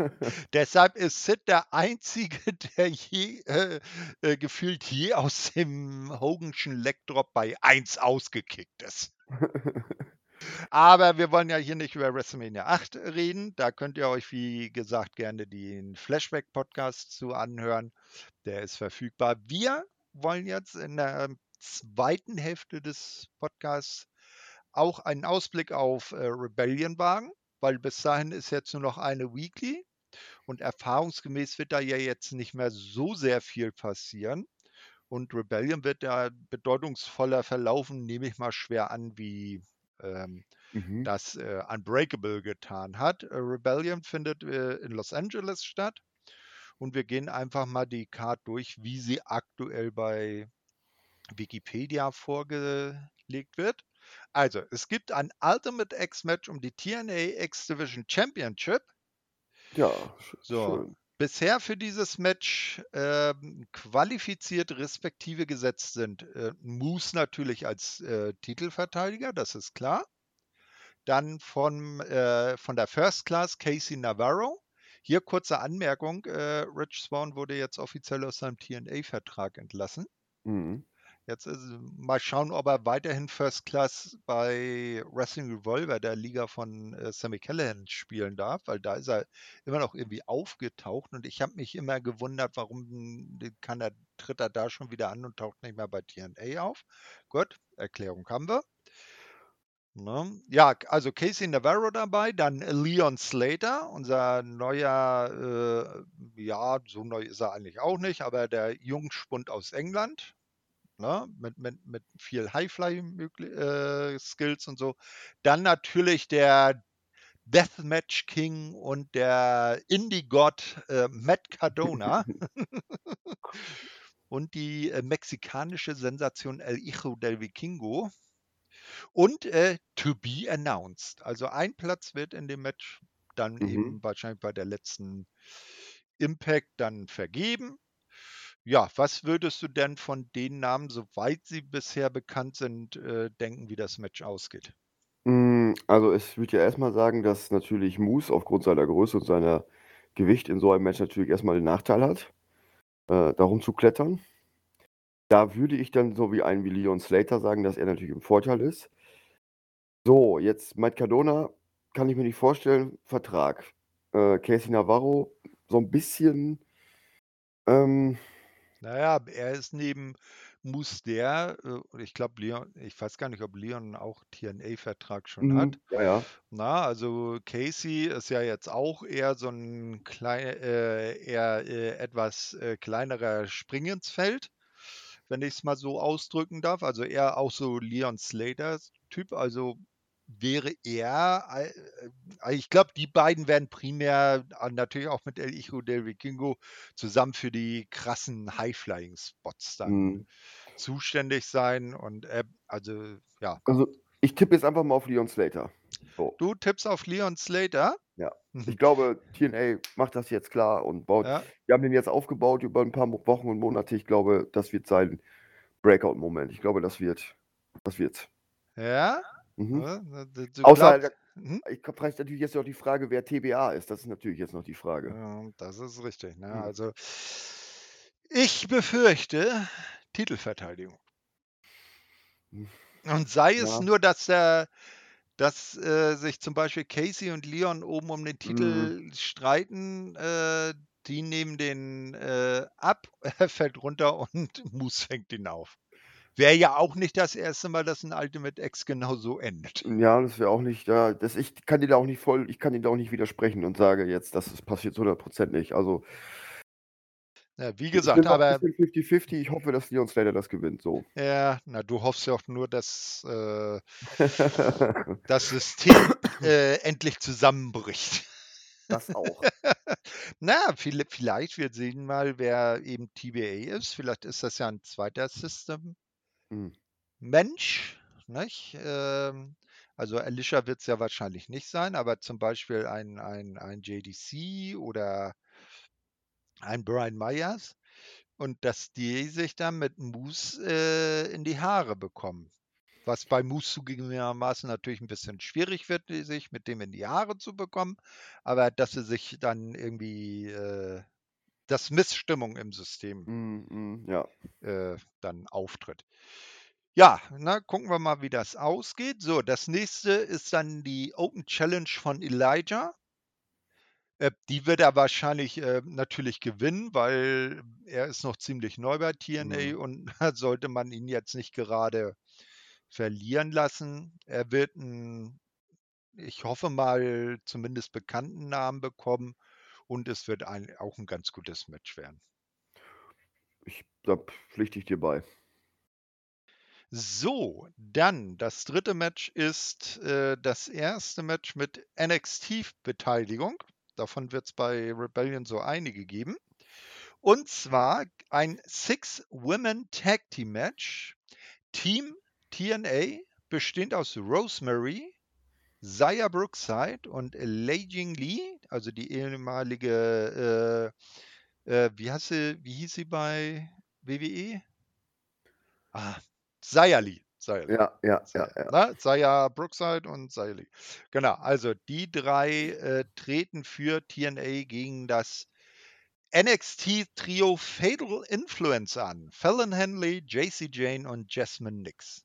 Deshalb ist Sid der Einzige, der je äh, äh, gefühlt je aus dem Hogan'schen Leg Drop bei eins ausgekickt ist. Aber wir wollen ja hier nicht über WrestleMania acht reden. Da könnt ihr euch, wie gesagt, gerne den Flashback-Podcast zu anhören. Der ist verfügbar. Wir wollen jetzt in der zweiten Hälfte des Podcasts auch einen Ausblick auf, äh, Rebellion wagen, weil bis dahin ist jetzt nur noch eine Weekly und erfahrungsgemäß wird da ja jetzt nicht mehr so sehr viel passieren. Und Rebellion wird ja bedeutungsvoller verlaufen, nehme ich mal schwer an, wie, ähm Mhm. das äh, Unbreakable getan hat. Äh, Rebellion findet äh, in Los Angeles statt. Und wir gehen einfach mal die Card durch, wie sie aktuell bei Wikipedia vorgelegt wird. Also, es gibt ein Ultimate X-Match um die T N A X-Division Championship. Ja, sch So, schön. bisher für dieses Match ähm, qualifiziert respektive gesetzt sind äh, Moose natürlich als äh, Titelverteidiger, das ist klar. Dann von, äh, von der First Class Casey Navarro. Hier kurze Anmerkung, äh, Rich Swann wurde jetzt offiziell aus seinem T N A-Vertrag entlassen. Mhm. Jetzt ist, mal schauen, ob er weiterhin First Class bei Wrestling Revolver, der Liga von äh, Sami Callihan, spielen darf, weil da ist er immer noch irgendwie aufgetaucht und ich habe mich immer gewundert, warum kann er, tritt er da schon wieder an und taucht nicht mehr bei T N A auf. Gut, Erklärung haben wir. Ne? Ja, also Casey Navarro dabei, dann Leon Slater, unser neuer, äh, ja, so neu ist er eigentlich auch nicht, aber der Jungspund aus England, ne? Mit, mit, mit viel Highfly-Skills äh, und so. Dann natürlich der Deathmatch King und der Indie-Gott äh, Matt Cardona und die äh, mexikanische Sensation El Hijo del Vikingo. Und äh, to be announced. Also ein Platz wird in dem Match dann Mhm. eben wahrscheinlich bei der letzten Impact dann vergeben. Ja, was würdest du denn von den Namen, soweit sie bisher bekannt sind, äh, denken, wie das Match ausgeht? Hm, also, ich würde ja erst mal sagen, dass natürlich Moose aufgrund seiner Größe und seiner Gewicht in so einem Match natürlich erst mal den Nachteil hat, äh, da rumzuklettern. Da würde ich dann so wie einen wie Leon Slater sagen, dass er natürlich im Vorteil ist. So, jetzt Matt Cardona kann ich mir nicht vorstellen, Vertrag. Äh, Casey Navarro so 'n bisschen, ähm Naja, er ist neben Moose der, äh, und ich glaube, Leon, ich weiß gar nicht, ob Leon auch T N A-Vertrag schon hat. Mhm, ja, ja. Na, also Casey ist ja jetzt auch eher so ein klein, äh, eher äh, etwas äh, kleinerer Springensfeld, wenn ich es mal so ausdrücken darf. Also eher auch so Leon Slater-Typ. Also wäre er, äh, äh, ich glaube, die beiden werden primär äh, natürlich auch mit El Hijo del Vikingo zusammen für die krassen High-Flying-Spots dann Mhm. zuständig sein. Und äh, also ja, Also, ich tippe jetzt einfach mal auf Leon Slater. So, du tippst auf Leon Slater. ja. Mhm. Ich glaube, T N A macht das jetzt klar und baut Ja, die haben den jetzt aufgebaut über 'n paar Mo Wochen und Monate. Ich glaube, das wird sein Breakout-Moment. Ich glaube, das wird das wird's. ja, Mhm. äh, du du Außer glaubst, da mhm. ich frage mich natürlich jetzt noch die Frage, wer T B A ist. Das ist natürlich jetzt noch die Frage. Ja, das ist richtig, ne? Mhm. Also ich befürchte Titelverteidigung. Hm, Und sei es ja, nur, dass der dass, äh, sich zum Beispiel Casey und Leon oben um den mhm. Titel streiten, äh, die nehmen den, äh, ab, er fällt runter und Moose fängt ihn auf. Wäre ja auch nicht das erste Mal, dass 'n Ultimate X genau so endet. Ja, das wäre auch nicht ja, das ich kann dir da auch nicht voll ich kann dir da auch nicht widersprechen und sage jetzt, das ist passiert zu hundert Prozent nicht. Also, Ja, wie ich gesagt, bin noch 'n aber bisschen fifty fifty. Ich hoffe, dass Leon Slater das gewinnt, so. ja, na, du hoffst ja auch nur, dass, äh, das System, äh, endlich zusammenbricht. Das auch. Na, viele vielleicht, wir sehen mal, wer eben T B A ist. Vielleicht ist das ja 'n zweiter System Mhm. Mensch, nicht? Ähm, also Alicia wird's ja wahrscheinlich nicht sein, aber zum Beispiel ein ein ein J D C oder ein Brian Myers und dass die sich dann mit Moose, äh, in die Haare bekommen. Was bei Moose zugegebenermaßen natürlich ein bisschen schwierig wird, die sich mit dem in die Haare zu bekommen, aber dass sie sich dann irgendwie, äh dass Missstimmung im System, Mhm, mhm, ja. äh, dann auftritt. Ja, ne, gucken wir mal, wie das ausgeht. So, das nächste ist dann die Open Challenge von Elijah. Äh, die wird er wahrscheinlich, äh, natürlich gewinnen, weil er ist noch ziemlich neu bei T N A Mhm. und da sollte man ihn jetzt nicht gerade verlieren lassen. Er wird 'n, ich hoffe mal, zumindest bekannten Namen bekommen und es wird ein auch 'n ganz gutes Match werden. Ich da pflichte ich dir bei. So, dann das dritte Match ist äh, das erste Match mit N X T-Beteiligung. Davon wird es bei Rebellion so einige geben. Und zwar ein Six-Women-Tag-Team-Match. Team T N A, bestehend aus Rosemary, Zaya Brookside und Lei Jing Lee, also die ehemalige, äh, äh, wie, heißt sie, wie hieß sie bei W W E? Ah, Zaya Lee. Zaya Lee. Ja, ja, ja, Zaya, ja. ne? Zaya Brookside und Zaya Lee. Genau, also die drei äh, treten für T N A gegen das N X T-Trio Fatal Influence an. Fallon Henley, J C Jane und Jasmine Nix.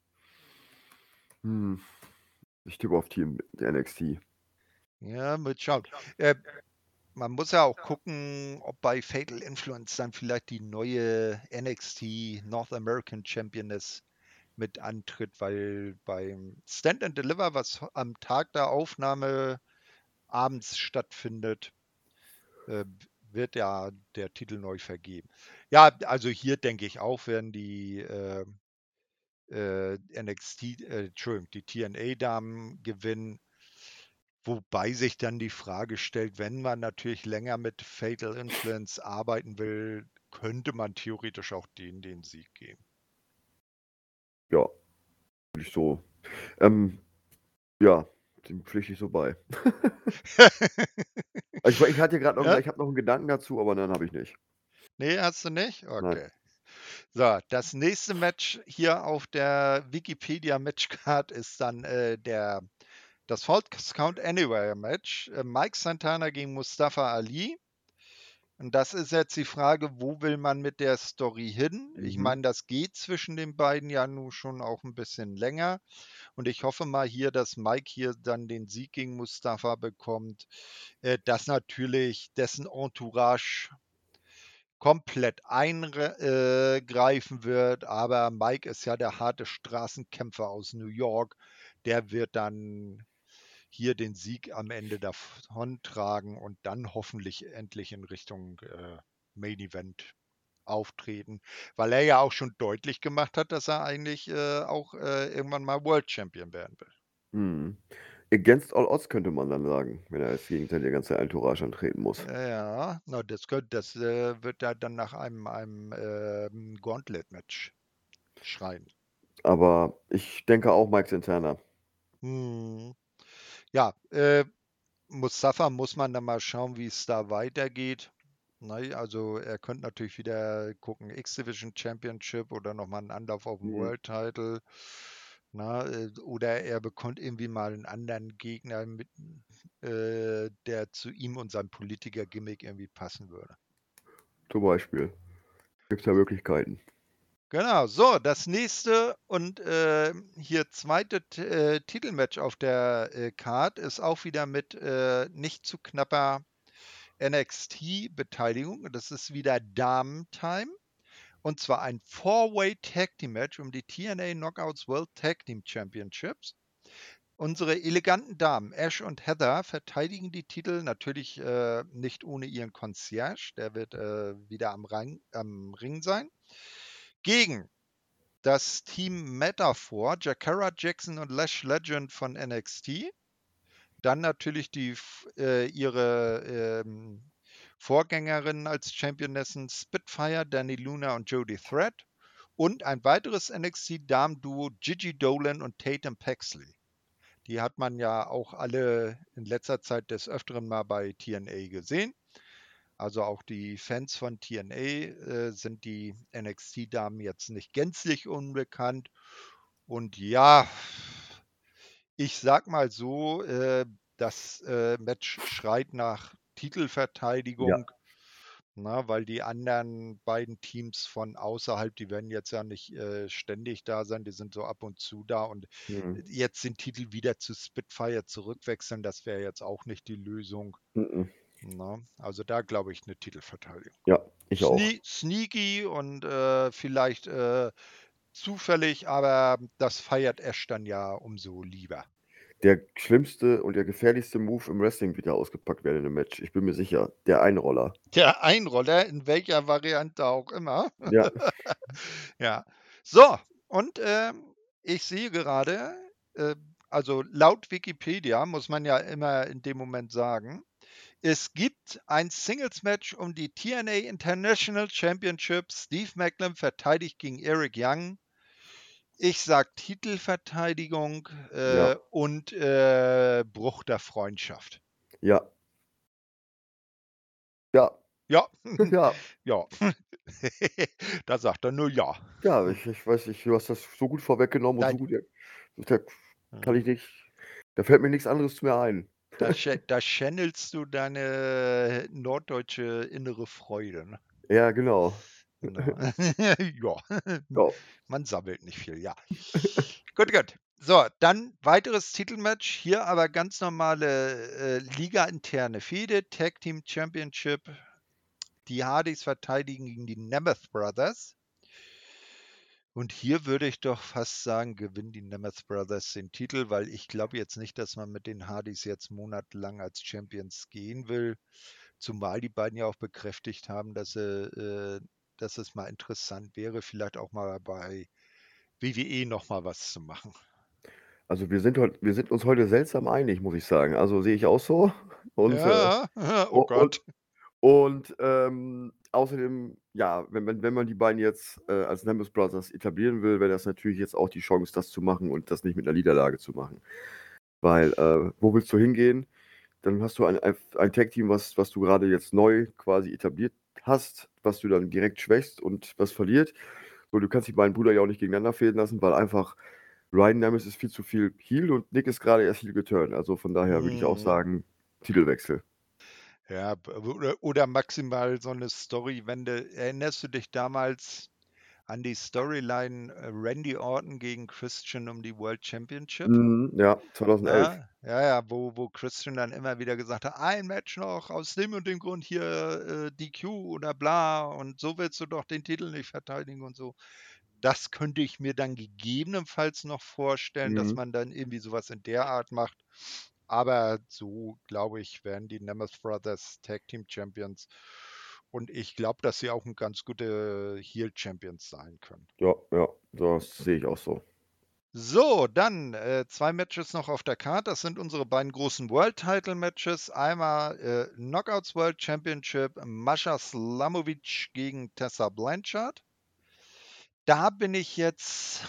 Hm. Ich tippe auf Team der N X T. Ja, mit schauen. Äh, man muss ja auch gucken, ob bei Fatal Influence dann vielleicht die neue N X T North American Championess mit antritt, weil beim Stand and Deliver, was am Tag der Aufnahme abends stattfindet, äh, wird ja der Titel neu vergeben. Ja, also hier denke ich auch, werden die äh, äh, N X T, äh, Entschuldigung, die T N A-Damen gewinnen. Wobei sich dann die Frage stellt, wenn man natürlich länger mit Fatal Influence arbeiten will, könnte man theoretisch auch denen den Sieg geben. Ja, würde ich so. Ähm, ja, dem pflichte ich so bei. ich, ich hatte gerade noch Ja? gesagt, ich habe noch einen Gedanken dazu, aber dann habe ich nicht. Nee, hast du nicht? Nein. Okay. So, das nächste Match hier auf der Wikipedia Matchcard ist dann äh, der, das Falls Count Anywhere Match. Äh, Mike Santana gegen Mustafa Ali. Und das ist jetzt die Frage, wo will man mit der Story hin? Ich Mhm. meine, das geht zwischen den beiden ja nun schon auch ein bisschen länger. Und ich hoffe mal hier, dass Mike hier dann den Sieg gegen Mustafa bekommt, äh, dass natürlich dessen Entourage komplett eingreifen wird. Aber Mike ist ja der harte Straßenkämpfer aus New York. Der wird dann hier den Sieg am Ende davontragen und dann hoffentlich endlich in Richtung äh, Main Event auftreten, weil er ja auch schon deutlich gemacht hat, dass er eigentlich äh, auch äh, irgendwann mal World Champion werden will. Mhm. Against all odds könnte man dann sagen, wenn er jetzt gegen seine ganze Entourage antreten muss. Ja, na, das, könnt, das äh, wird ja dann nach einem, einem äh, Gauntlet-Match schreien. Aber ich denke auch Mike Santana. Hm. Ja, äh, Mustafa muss man dann mal schauen, wie es da weitergeht. Ne, also er könnte natürlich wieder gucken, X-Division Championship oder nochmal einen Anlauf auf den Mhm. World Title. Na, äh, oder er bekommt irgendwie mal einen anderen Gegner, mit, äh, der zu ihm und seinem Politiker-Gimmick irgendwie passen würde. Zum Beispiel. Gibt es da Möglichkeiten? Genau, so, das nächste und äh, hier zweite äh, Titelmatch auf der äh, Card ist auch wieder mit äh, nicht zu knapper N X T-Beteiligung. Das ist wieder Damen-Time. Und zwar ein Four-Way Tag Team Match um die T N A Knockouts World Tag Team Championships. Unsere eleganten Damen Ash und Heather verteidigen die Titel natürlich äh, nicht ohne ihren Concierge. Der wird äh, wieder am, Rang, am Ring sein. Gegen das Team Metaphor, Jakara Jackson und Lash Legend von N X T. Dann natürlich die, äh, ihre ähm, Vorgängerinnen als Championessen Spitfire, Danny Luna und Jody Threat. Und ein weiteres N X T-Damen-Duo Gigi Dolan und Tatum Paxley. Die hat man ja auch alle in letzter Zeit des Öfteren mal bei T N A gesehen. Also auch die Fans von T N A äh, sind die N X T-Damen jetzt nicht gänzlich unbekannt. Und ja, ich sag mal so, äh, das äh, Match schreit nach Ja. Titelverteidigung, na, weil die anderen beiden Teams von außerhalb, die werden jetzt ja nicht äh, ständig da sein, die sind so ab und zu da und Mhm. jetzt den Titel wieder zu Spitfire zurückwechseln, das wäre jetzt auch nicht die Lösung. Mhm. Na, also da glaube ich eine Titelverteidigung. Ja, ich auch. Sne sneaky und äh, vielleicht äh, zufällig, aber das feiert Ash dann ja umso lieber. Der schlimmste und der gefährlichste Move im Wrestling wird da ausgepackt werden im Match. Ich bin mir sicher. Der Einroller. Der Einroller, in welcher Variante auch immer. Ja. Ja. So, Und ähm, ich sehe gerade, äh, also laut Wikipedia muss man ja immer in dem Moment sagen, es gibt ein Singles-Match um die T N A International Championship. Steve Macklin verteidigt gegen Eric Young. Ich sag Titelverteidigung Ja, äh, und äh, Bruch der Freundschaft. ja, ja, Ja, ja, ja. Da sagt er nur ja. ja, ich ich weiß nicht, du hast das so gut vorweggenommen und so Nein, gut, da kann äh, ich nicht, da fällt mir nichts anderes mehr ein. da, cha- da channelst du deine norddeutsche innere Freude. Ne? Ja, genau. Genau. Ja, Ja. man sammelt nicht viel, ja. Gut, gut. So, dann weiteres Titelmatch. Hier aber ganz normale äh, Liga-interne Fehde, Tag Team Championship. Die Hardys verteidigen gegen die Nemeth Brothers. Und hier würde ich doch fast sagen, gewinnen die Nemeth Brothers den Titel, weil ich glaube jetzt nicht, dass man mit den Hardys jetzt monatelang als Champions gehen will. Zumal die beiden ja auch bekräftigt haben, dass, sie, äh, dass es mal interessant wäre, vielleicht auch mal bei W W E nochmal was zu machen. Also, wir sind heut wir sind uns heute seltsam einig, muss ich sagen. Also, sehe ich auch so und, äh, Ja, oh u und Gott. und, ähm, außerdem, ja, wenn man wenn man die beiden jetzt, äh, als Nemesis Brothers etablieren will, wäre das natürlich jetzt auch die Chance, das zu machen und das nicht mit 'ner Niederlage zu machen. Weil, äh, wo willst du hingehen? Dann hast du ein ein ein Tag-Team, was was du grade jetzt neu quasi etabliert hast, was du dann direkt schwächst und was verliert. So, du kannst die beiden Brüder ja auch nicht gegeneinander fehden lassen, weil einfach Ryan Nemeth ist viel zu viel Heel und Nick ist grade erst Heel geturnt. Also, von daher würde ich auch Mhm. sagen, Titelwechsel. Ja, b oder oder maximal so 'ne Storywende. Erinnerst du dich damals an die Storyline, äh, Randy Orton gegen Christian um die World Championship? Mhm, ja, zweitausendelf. Ne? Ja, ja, wo wo Christian dann immer wieder gesagt hat: „Ein Match noch aus dem und dem Grund hier, äh, D Q oder bla und so willst du doch den Titel nicht verteidigen und so.“ Das könnte ich mir dann gegebenenfalls noch vorstellen, dass Mhm. man dann irgendwie so was in der Art macht. Aber so, glaube ich, werden die Nemeth Brothers Tag Team Champions. Und ich glaube, dass sie auch 'n ganz gute Heel Champions sein können. Ja, ja, das sehe ich auch so. So, dann, äh, zwei Matches noch auf der Card. Das sind unsere beiden großen World Title Matches. Einmal, äh, Knockouts World Championship, Masha Slamovich gegen Tessa Blanchard. Da bin ich jetzt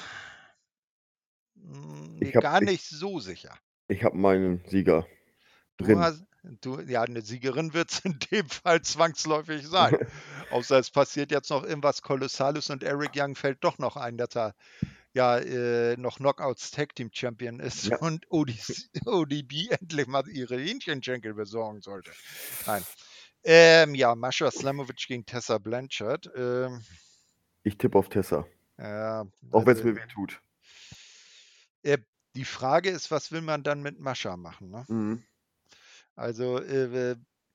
hm, ne, Ich habe gar ich nicht so sicher. ich habe meinen Sieger Du drin. hast du ja, 'ne Siegerin wird's in dem Fall zwangsläufig sein. Außer es passiert jetzt noch irgendwas Kolossales und Eric Young fällt doch noch ein, dass er ja, äh, noch Knockouts Tag Team Champion ist Ja. und O D C O D B endlich mal ihre Hähnchenschenkel besorgen sollte. Nein. Ähm, ja, Masha Slamovich gegen Tessa Blanchard. Ähm, Ich tippe auf Tessa, ja, auch also wenn's mir wehtut. äh, die Frage ist, was will man dann mit Masha machen, ne? Mhm. Also, äh,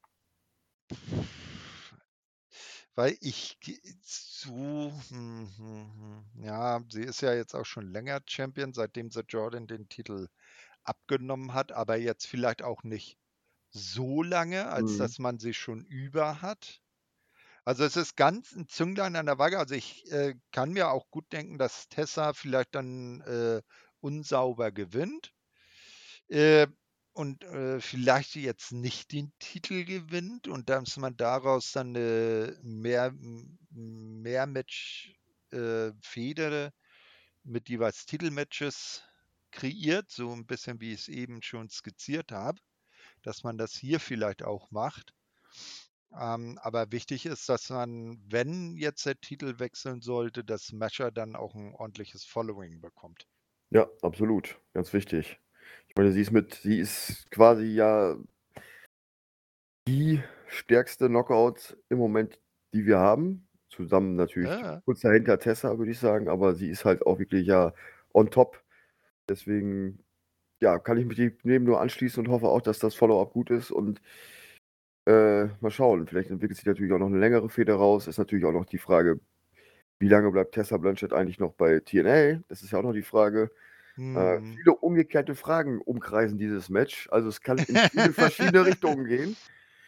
weil ich ge so hm, hm, hm, ja, sie ist ja jetzt auch schon länger Champion, seitdem sie Jordan den Titel abgenommen hat, aber jetzt vielleicht auch nicht so lange, als Mhm. dass man sie schon über hat. Also, es ist ganz 'n Zünglein an der Waage. Also, ich, äh, kann mir auch gut denken, dass Tessa vielleicht dann, äh, unsauber gewinnt, äh, und, äh, vielleicht jetzt nicht den Titel gewinnt und dass man daraus dann 'ne mehr m Mehrmatch äh, Fehde mit jeweils Titelmatches kreiert, so 'n bisschen, wie ich's eben schon skizziert habe, dass man das hier vielleicht auch macht. Ähm, aber wichtig ist, dass man, wenn jetzt der Titel wechseln sollte, dass Masha dann auch 'n ordentliches Following bekommt. Ja, absolut, ganz wichtig. Ich meine, sie ist mit sie ist quasi ja die stärkste Knockout im Moment, die wir haben. Zusammen Ja, natürlich ja. kurz dahinter Tessa, würde ich sagen, aber sie ist halt auch wirklich ja on top. Deswegen, ja, kann ich mich dem nur anschließen und hoffe auch, dass das Follow-up gut ist und äh, mal schauen. Vielleicht entwickelt sich natürlich auch noch 'ne längere Fehde raus. Ist natürlich auch noch die Frage, wie lange bleibt Tessa Blanchard eigentlich noch bei T N A? Das ist ja auch noch die Frage. Äh, Mhm. viele umgekehrte Fragen umkreisen dieses Match. Also, es kann in viele verschiedene Richtungen gehen.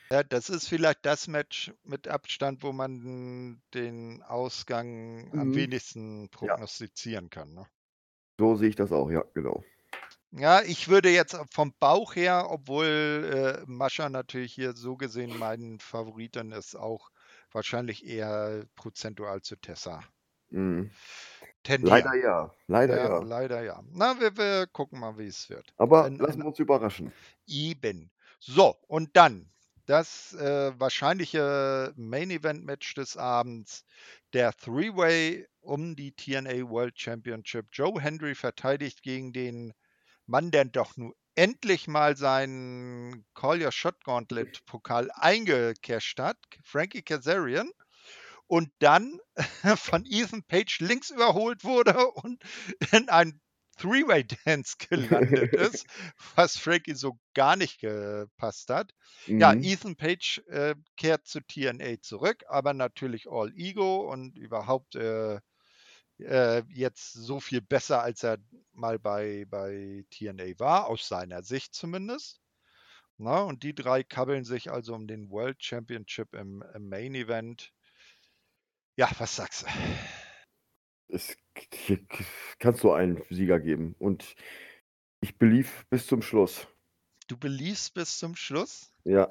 Ja, das ist vielleicht das Match mit Abstand, wo man den Ausgang am Mhm. wenigsten Ja. prognostizieren kann, ne? So sehe ich das auch, ja, genau. Ja, ich würde jetzt vom Bauch her, obwohl, äh, Mascha natürlich hier so gesehen mein Favoriten ist, auch wahrscheinlich eher prozentual zu Tessa Mhm. Leider tendieren. ja, leider Ja, ja. leider ja. Na, wir wir gucken mal, wie es wird. Aber In lassen in wir uns überraschen. Eben. So, und dann das, äh, wahrscheinliche Main-Event-Match des Abends, der Three-Way um die T N A World Championship. Joe Hendry verteidigt gegen den Mann, der doch nun endlich mal seinen Call Your Shot Gauntlet Pokal eingecasht hat, Frankie Kazarian, und dann von Ethan Page links überholt wurde und in ein Three-Way-Dance gelandet ist, was Frankie so gar nicht gepasst hat. Ja, Mhm. Ethan Page äh, kehrt zu T N A zurück, aber natürlich all Ego und überhaupt äh, äh, jetzt so viel besser, als er mal bei, bei T N A war, aus seiner Sicht zumindest. Na, und die drei kabbeln sich also um den World Championship im, im Main Event. Ja, was sagst du? Es hier kann's nur einen Sieger geben und ich believe bis zum Schluss. Du beliebst bis zum Schluss? Ja.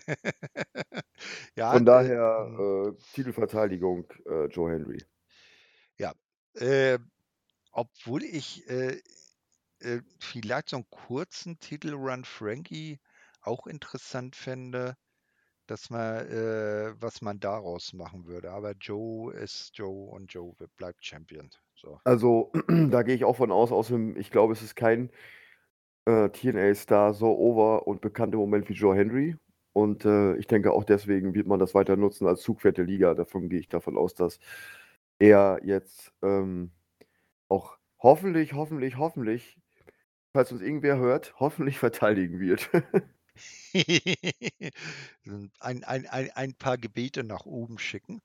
Ja, Von äh, daher, hm, äh, Titelverteidigung, äh, Joe Hendry. ja. Äh, obwohl ich äh, äh, vielleicht so einen kurzen Titelrun Frankie auch interessant fände, dass man, äh, was man daraus machen würde. Aber Joe ist Joe und Joe wird bleibt Champion. So. Also, da gehe ich auch von aus. Außerdem, ich glaube, es ist kein, äh, T N A-Star so over und bekannt im Moment wie Joe Hendry. Und, äh, ich denke, auch deswegen wird man das weiter nutzen als Zugpferd der Liga. Davon gehe ich davon aus, dass er jetzt, ähm, auch hoffentlich, hoffentlich, hoffentlich, falls uns irgendwer hört, hoffentlich verteidigen wird. ein, ein, ein, ein paar Gebete nach oben schicken.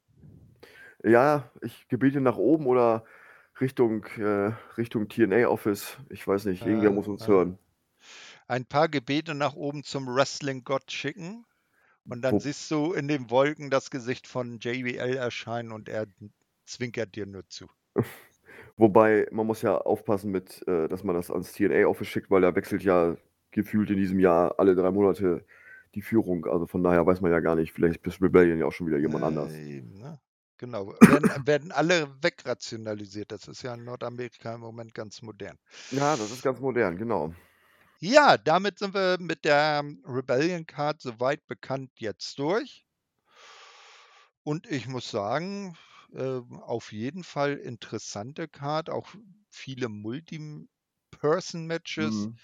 Ja, ich Gebiete nach oben oder Richtung, äh, Richtung T N A-Office. Ich weiß nicht, irgendwer Äh, muss uns äh, hören. ein paar Gebete nach oben zum Wrestling-Gott schicken. Und dann Wo siehst du in den Wolken das Gesicht von J B L erscheinen und er zwinkert dir nur zu. wobei, man muss ja aufpassen mit, äh, dass man das ans T N A-Office schickt, weil da wechselt ja gefühlt in diesem Jahr alle drei Monate die Führung. Also, von daher weiß man ja gar nicht, vielleicht ist Rebellion ja auch schon wieder jemand anders. Äh, eben, ne? Genau. Werden, werden alle wegrationalisiert. Das ist ja in Nordamerika im Moment ganz modern. Ja, das ist ganz modern, genau. Ja, damit sind wir mit der Rebellion Card soweit bekannt jetzt durch. Und ich muss sagen, äh, auf jeden Fall interessante Card, auch viele Multi-Person-Matches. Mhm.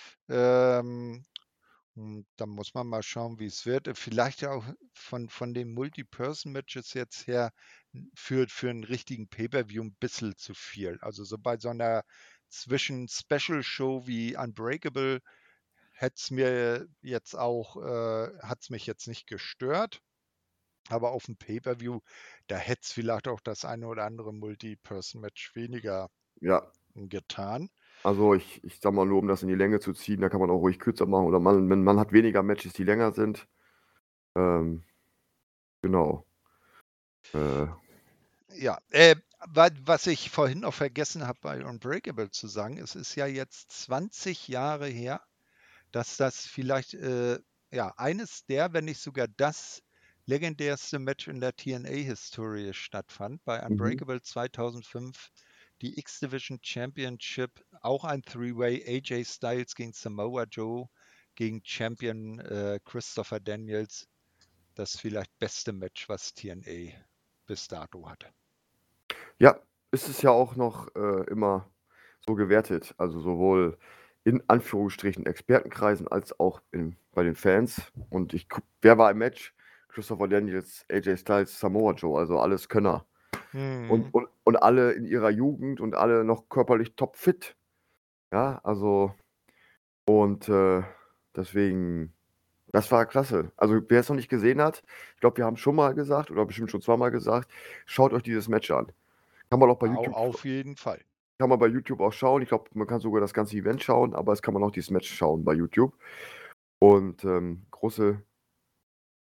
Ähm, hm, da muss man mal schauen, wie es wird. Äh, Vielleicht ja auch von, von den Multi-Person-Matches jetzt her n- für, für einen richtigen Pay-Per-View ein bisschen zu viel. Also so bei so einer Zwischen-Special-Show wie Unbreakable hätte es mir jetzt auch, äh, hat es mich jetzt nicht gestört. Aber auf dem Pay-Per-View, da hätte es vielleicht auch das eine oder andere Multi-Person-Match weniger Ja, getan. also ich ich sage mal nur, um das in die Länge zu ziehen, da kann man auch ruhig kürzer machen oder man man man hat weniger Matches, die länger sind. Ähm, genau. Äh, Ja, äh, wa was ich vorhin noch vergessen habe, bei Unbreakable zu sagen, es ist ja jetzt zwanzig Jahre her, dass das vielleicht, äh, ja, eines der, wenn nicht sogar das legendärste Match in der T N A-Historie stattfand. Bei mhm. Unbreakable zweitausendfünf die X-Division Championship, auch ein Three-Way, A J Styles gegen Samoa Joe, gegen Champion äh, Christopher Daniels. Das vielleicht beste Match, was T N A bis dato hatte. Ja, ist es ja auch noch, äh, immer so gewertet, also sowohl in Anführungsstrichen Expertenkreisen als auch in bei den Fans. Und ich gucke wer war im Match? Christopher Daniels, A J Styles, Samoa Joe, also alles Könner. Und Mhm. und und alle in ihrer Jugend und alle noch körperlich topfit. Ja, also und, äh, deswegen das war klasse. Also, wer es noch nicht gesehen hat, ich glaube, wir haben schon mal gesagt oder bestimmt schon zweimal gesagt, schaut euch dieses Match an. Kann man auch bei Au YouTube auf jeden Fall. kann man bei YouTube auch schauen. Ich glaube, man kann sogar das ganze Event schauen, aber es kann man auch dieses Match schauen bei YouTube. Und, ähm, große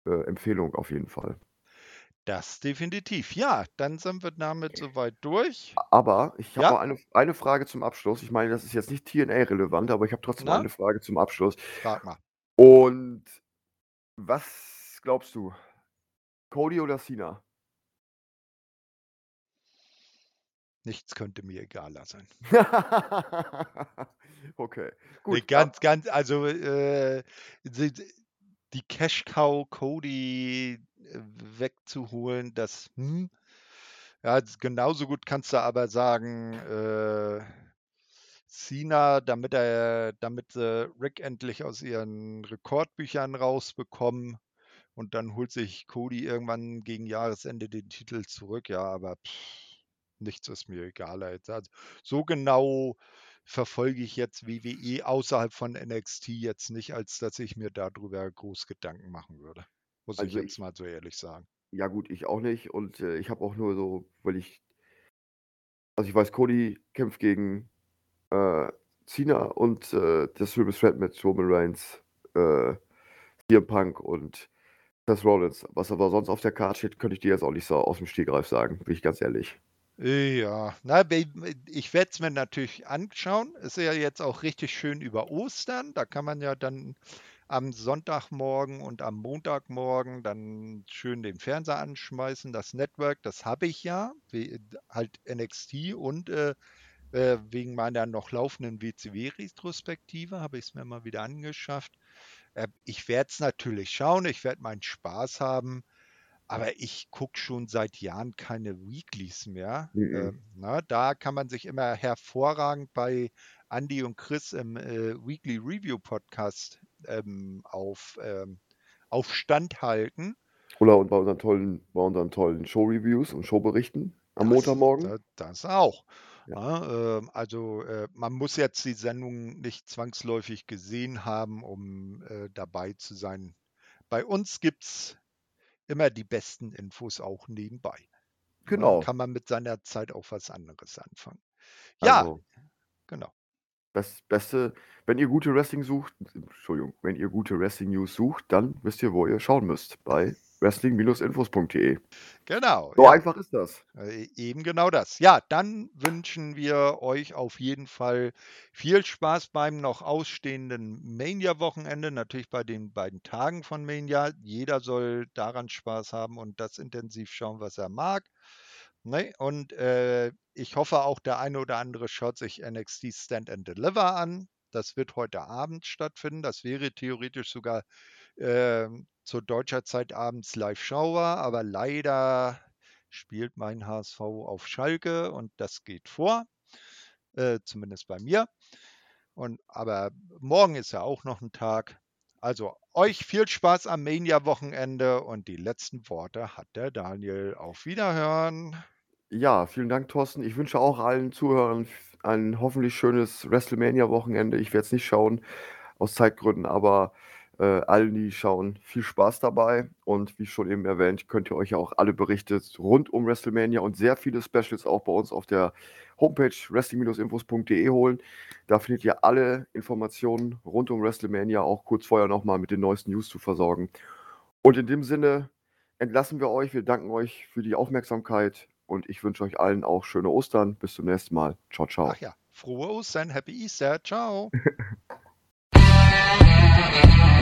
äh, Empfehlung auf jeden Fall. Das definitiv. Ja, dann sind wir damit soweit durch. Aber ich habe Ja, noch eine, eine Frage zum Abschluss. Ich meine, das ist jetzt nicht T N A-relevant, aber ich habe trotzdem na, eine Frage zum Abschluss. frag mal. Und was glaubst du? Cody oder Cena? Nichts könnte mir egaler sein. Okay, Nee, gut. Ja, ganz, ganz, also äh, die, die Cash Cow Cody äh, wegzuholen, das, hm, ja, genauso gut kannst du aber sagen, äh, Cena, damit er, damit sie Rick endlich aus ihren Rekordbüchern rausbekommen und dann holt sich Cody irgendwann gegen Jahresende den Titel zurück. Ja, aber pff, nichts ist mir egaler jetzt. Also, so genau verfolge ich jetzt W W E außerhalb von N X T jetzt nicht, als dass ich mir darüber groß Gedanken machen würde. Muss ich also jetzt ich, mal so ehrlich sagen. ja gut, ich auch nicht. Und äh, ich habe auch nur so, weil ich, also ich weiß, Cody kämpft gegen äh, Cena und äh, das Triple Threat mit Roman Reigns, äh, C M Punk und Seth Rollins. Was aber sonst auf der Karte steht, könnte ich dir jetzt auch nicht so aus dem Stegreif sagen, bin ich ganz ehrlich. Ja, na, ich werde es mir natürlich anschauen. Ist ja jetzt auch richtig schön über Ostern. Da kann man ja dann am Sonntagmorgen und am Montagmorgen dann schön den Fernseher anschmeißen, das Network, das habe ich ja, wie, halt N X T und äh, äh, wegen meiner noch laufenden W C W-Retrospektive habe ich es mir mal wieder angeschafft. Äh, ich werde es natürlich schauen, ich werde meinen Spaß haben. Aber ich gucke schon seit Jahren keine Weeklies mehr. Mhm. Ähm, na, da kann man sich immer hervorragend bei Andy und Chris im äh, Weekly Review Podcast ähm, auf, ähm, auf Stand halten. Oder und bei unseren tollen, bei unseren tollen Show-Reviews und Showberichten am Das, Montagmorgen. das, das auch. Ja. Ja, ähm, also äh, man muss jetzt die Sendung nicht zwangsläufig gesehen haben, um äh, dabei zu sein. Bei uns gibt es immer die besten Infos auch nebenbei. Na, Genau. kann man mit seiner Zeit auch was anderes anfangen. Ja, Also genau. das Beste, wenn ihr gute Wrestling sucht, Entschuldigung, wenn ihr gute Wrestling-News sucht, dann wisst ihr, wo ihr schauen müsst. Bei wrestling infos punkt de. Genau, So ja. einfach ist das. Äh, Eben genau das. Ja, dann wünschen wir euch auf jeden Fall viel Spaß beim noch ausstehenden Mania-Wochenende, natürlich bei den beiden Tagen von Mania. Jeder soll daran Spaß haben und das intensiv schauen, was er mag. Ne? Und äh, ich hoffe auch, der eine oder andere schaut sich N X T Stand and Deliver an. Das wird heute Abend stattfinden. Das wäre theoretisch sogar äh, zur deutscher Zeit abends live schaubar, aber leider spielt mein H S V auf Schalke und das geht vor, äh, zumindest bei mir. Und, aber morgen ist ja auch noch ein Tag. Also euch viel Spaß am Mania-Wochenende und die letzten Worte hat der Daniel. Auf Wiederhören. Ja, vielen Dank, Thorsten. Ich wünsche auch allen Zuhörern ein hoffentlich schönes WrestleMania-Wochenende. Ich werde es nicht schauen, aus Zeitgründen, aber äh, allen, die schauen, viel Spaß dabei. Und wie schon eben erwähnt, könnt ihr euch ja auch alle Berichte rund um WrestleMania und sehr viele Specials auch bei uns auf der Homepage wrestling infos punkt de holen. Da findet ihr alle Informationen rund um WrestleMania, auch kurz vorher nochmal mit den neuesten News zu versorgen. Und in dem Sinne entlassen wir euch. Wir danken euch für die Aufmerksamkeit und ich wünsche euch allen auch schöne Ostern. Bis zum nächsten Mal. Ciao, ciao. Ach ja, frohe Ostern, Happy Easter, ciao.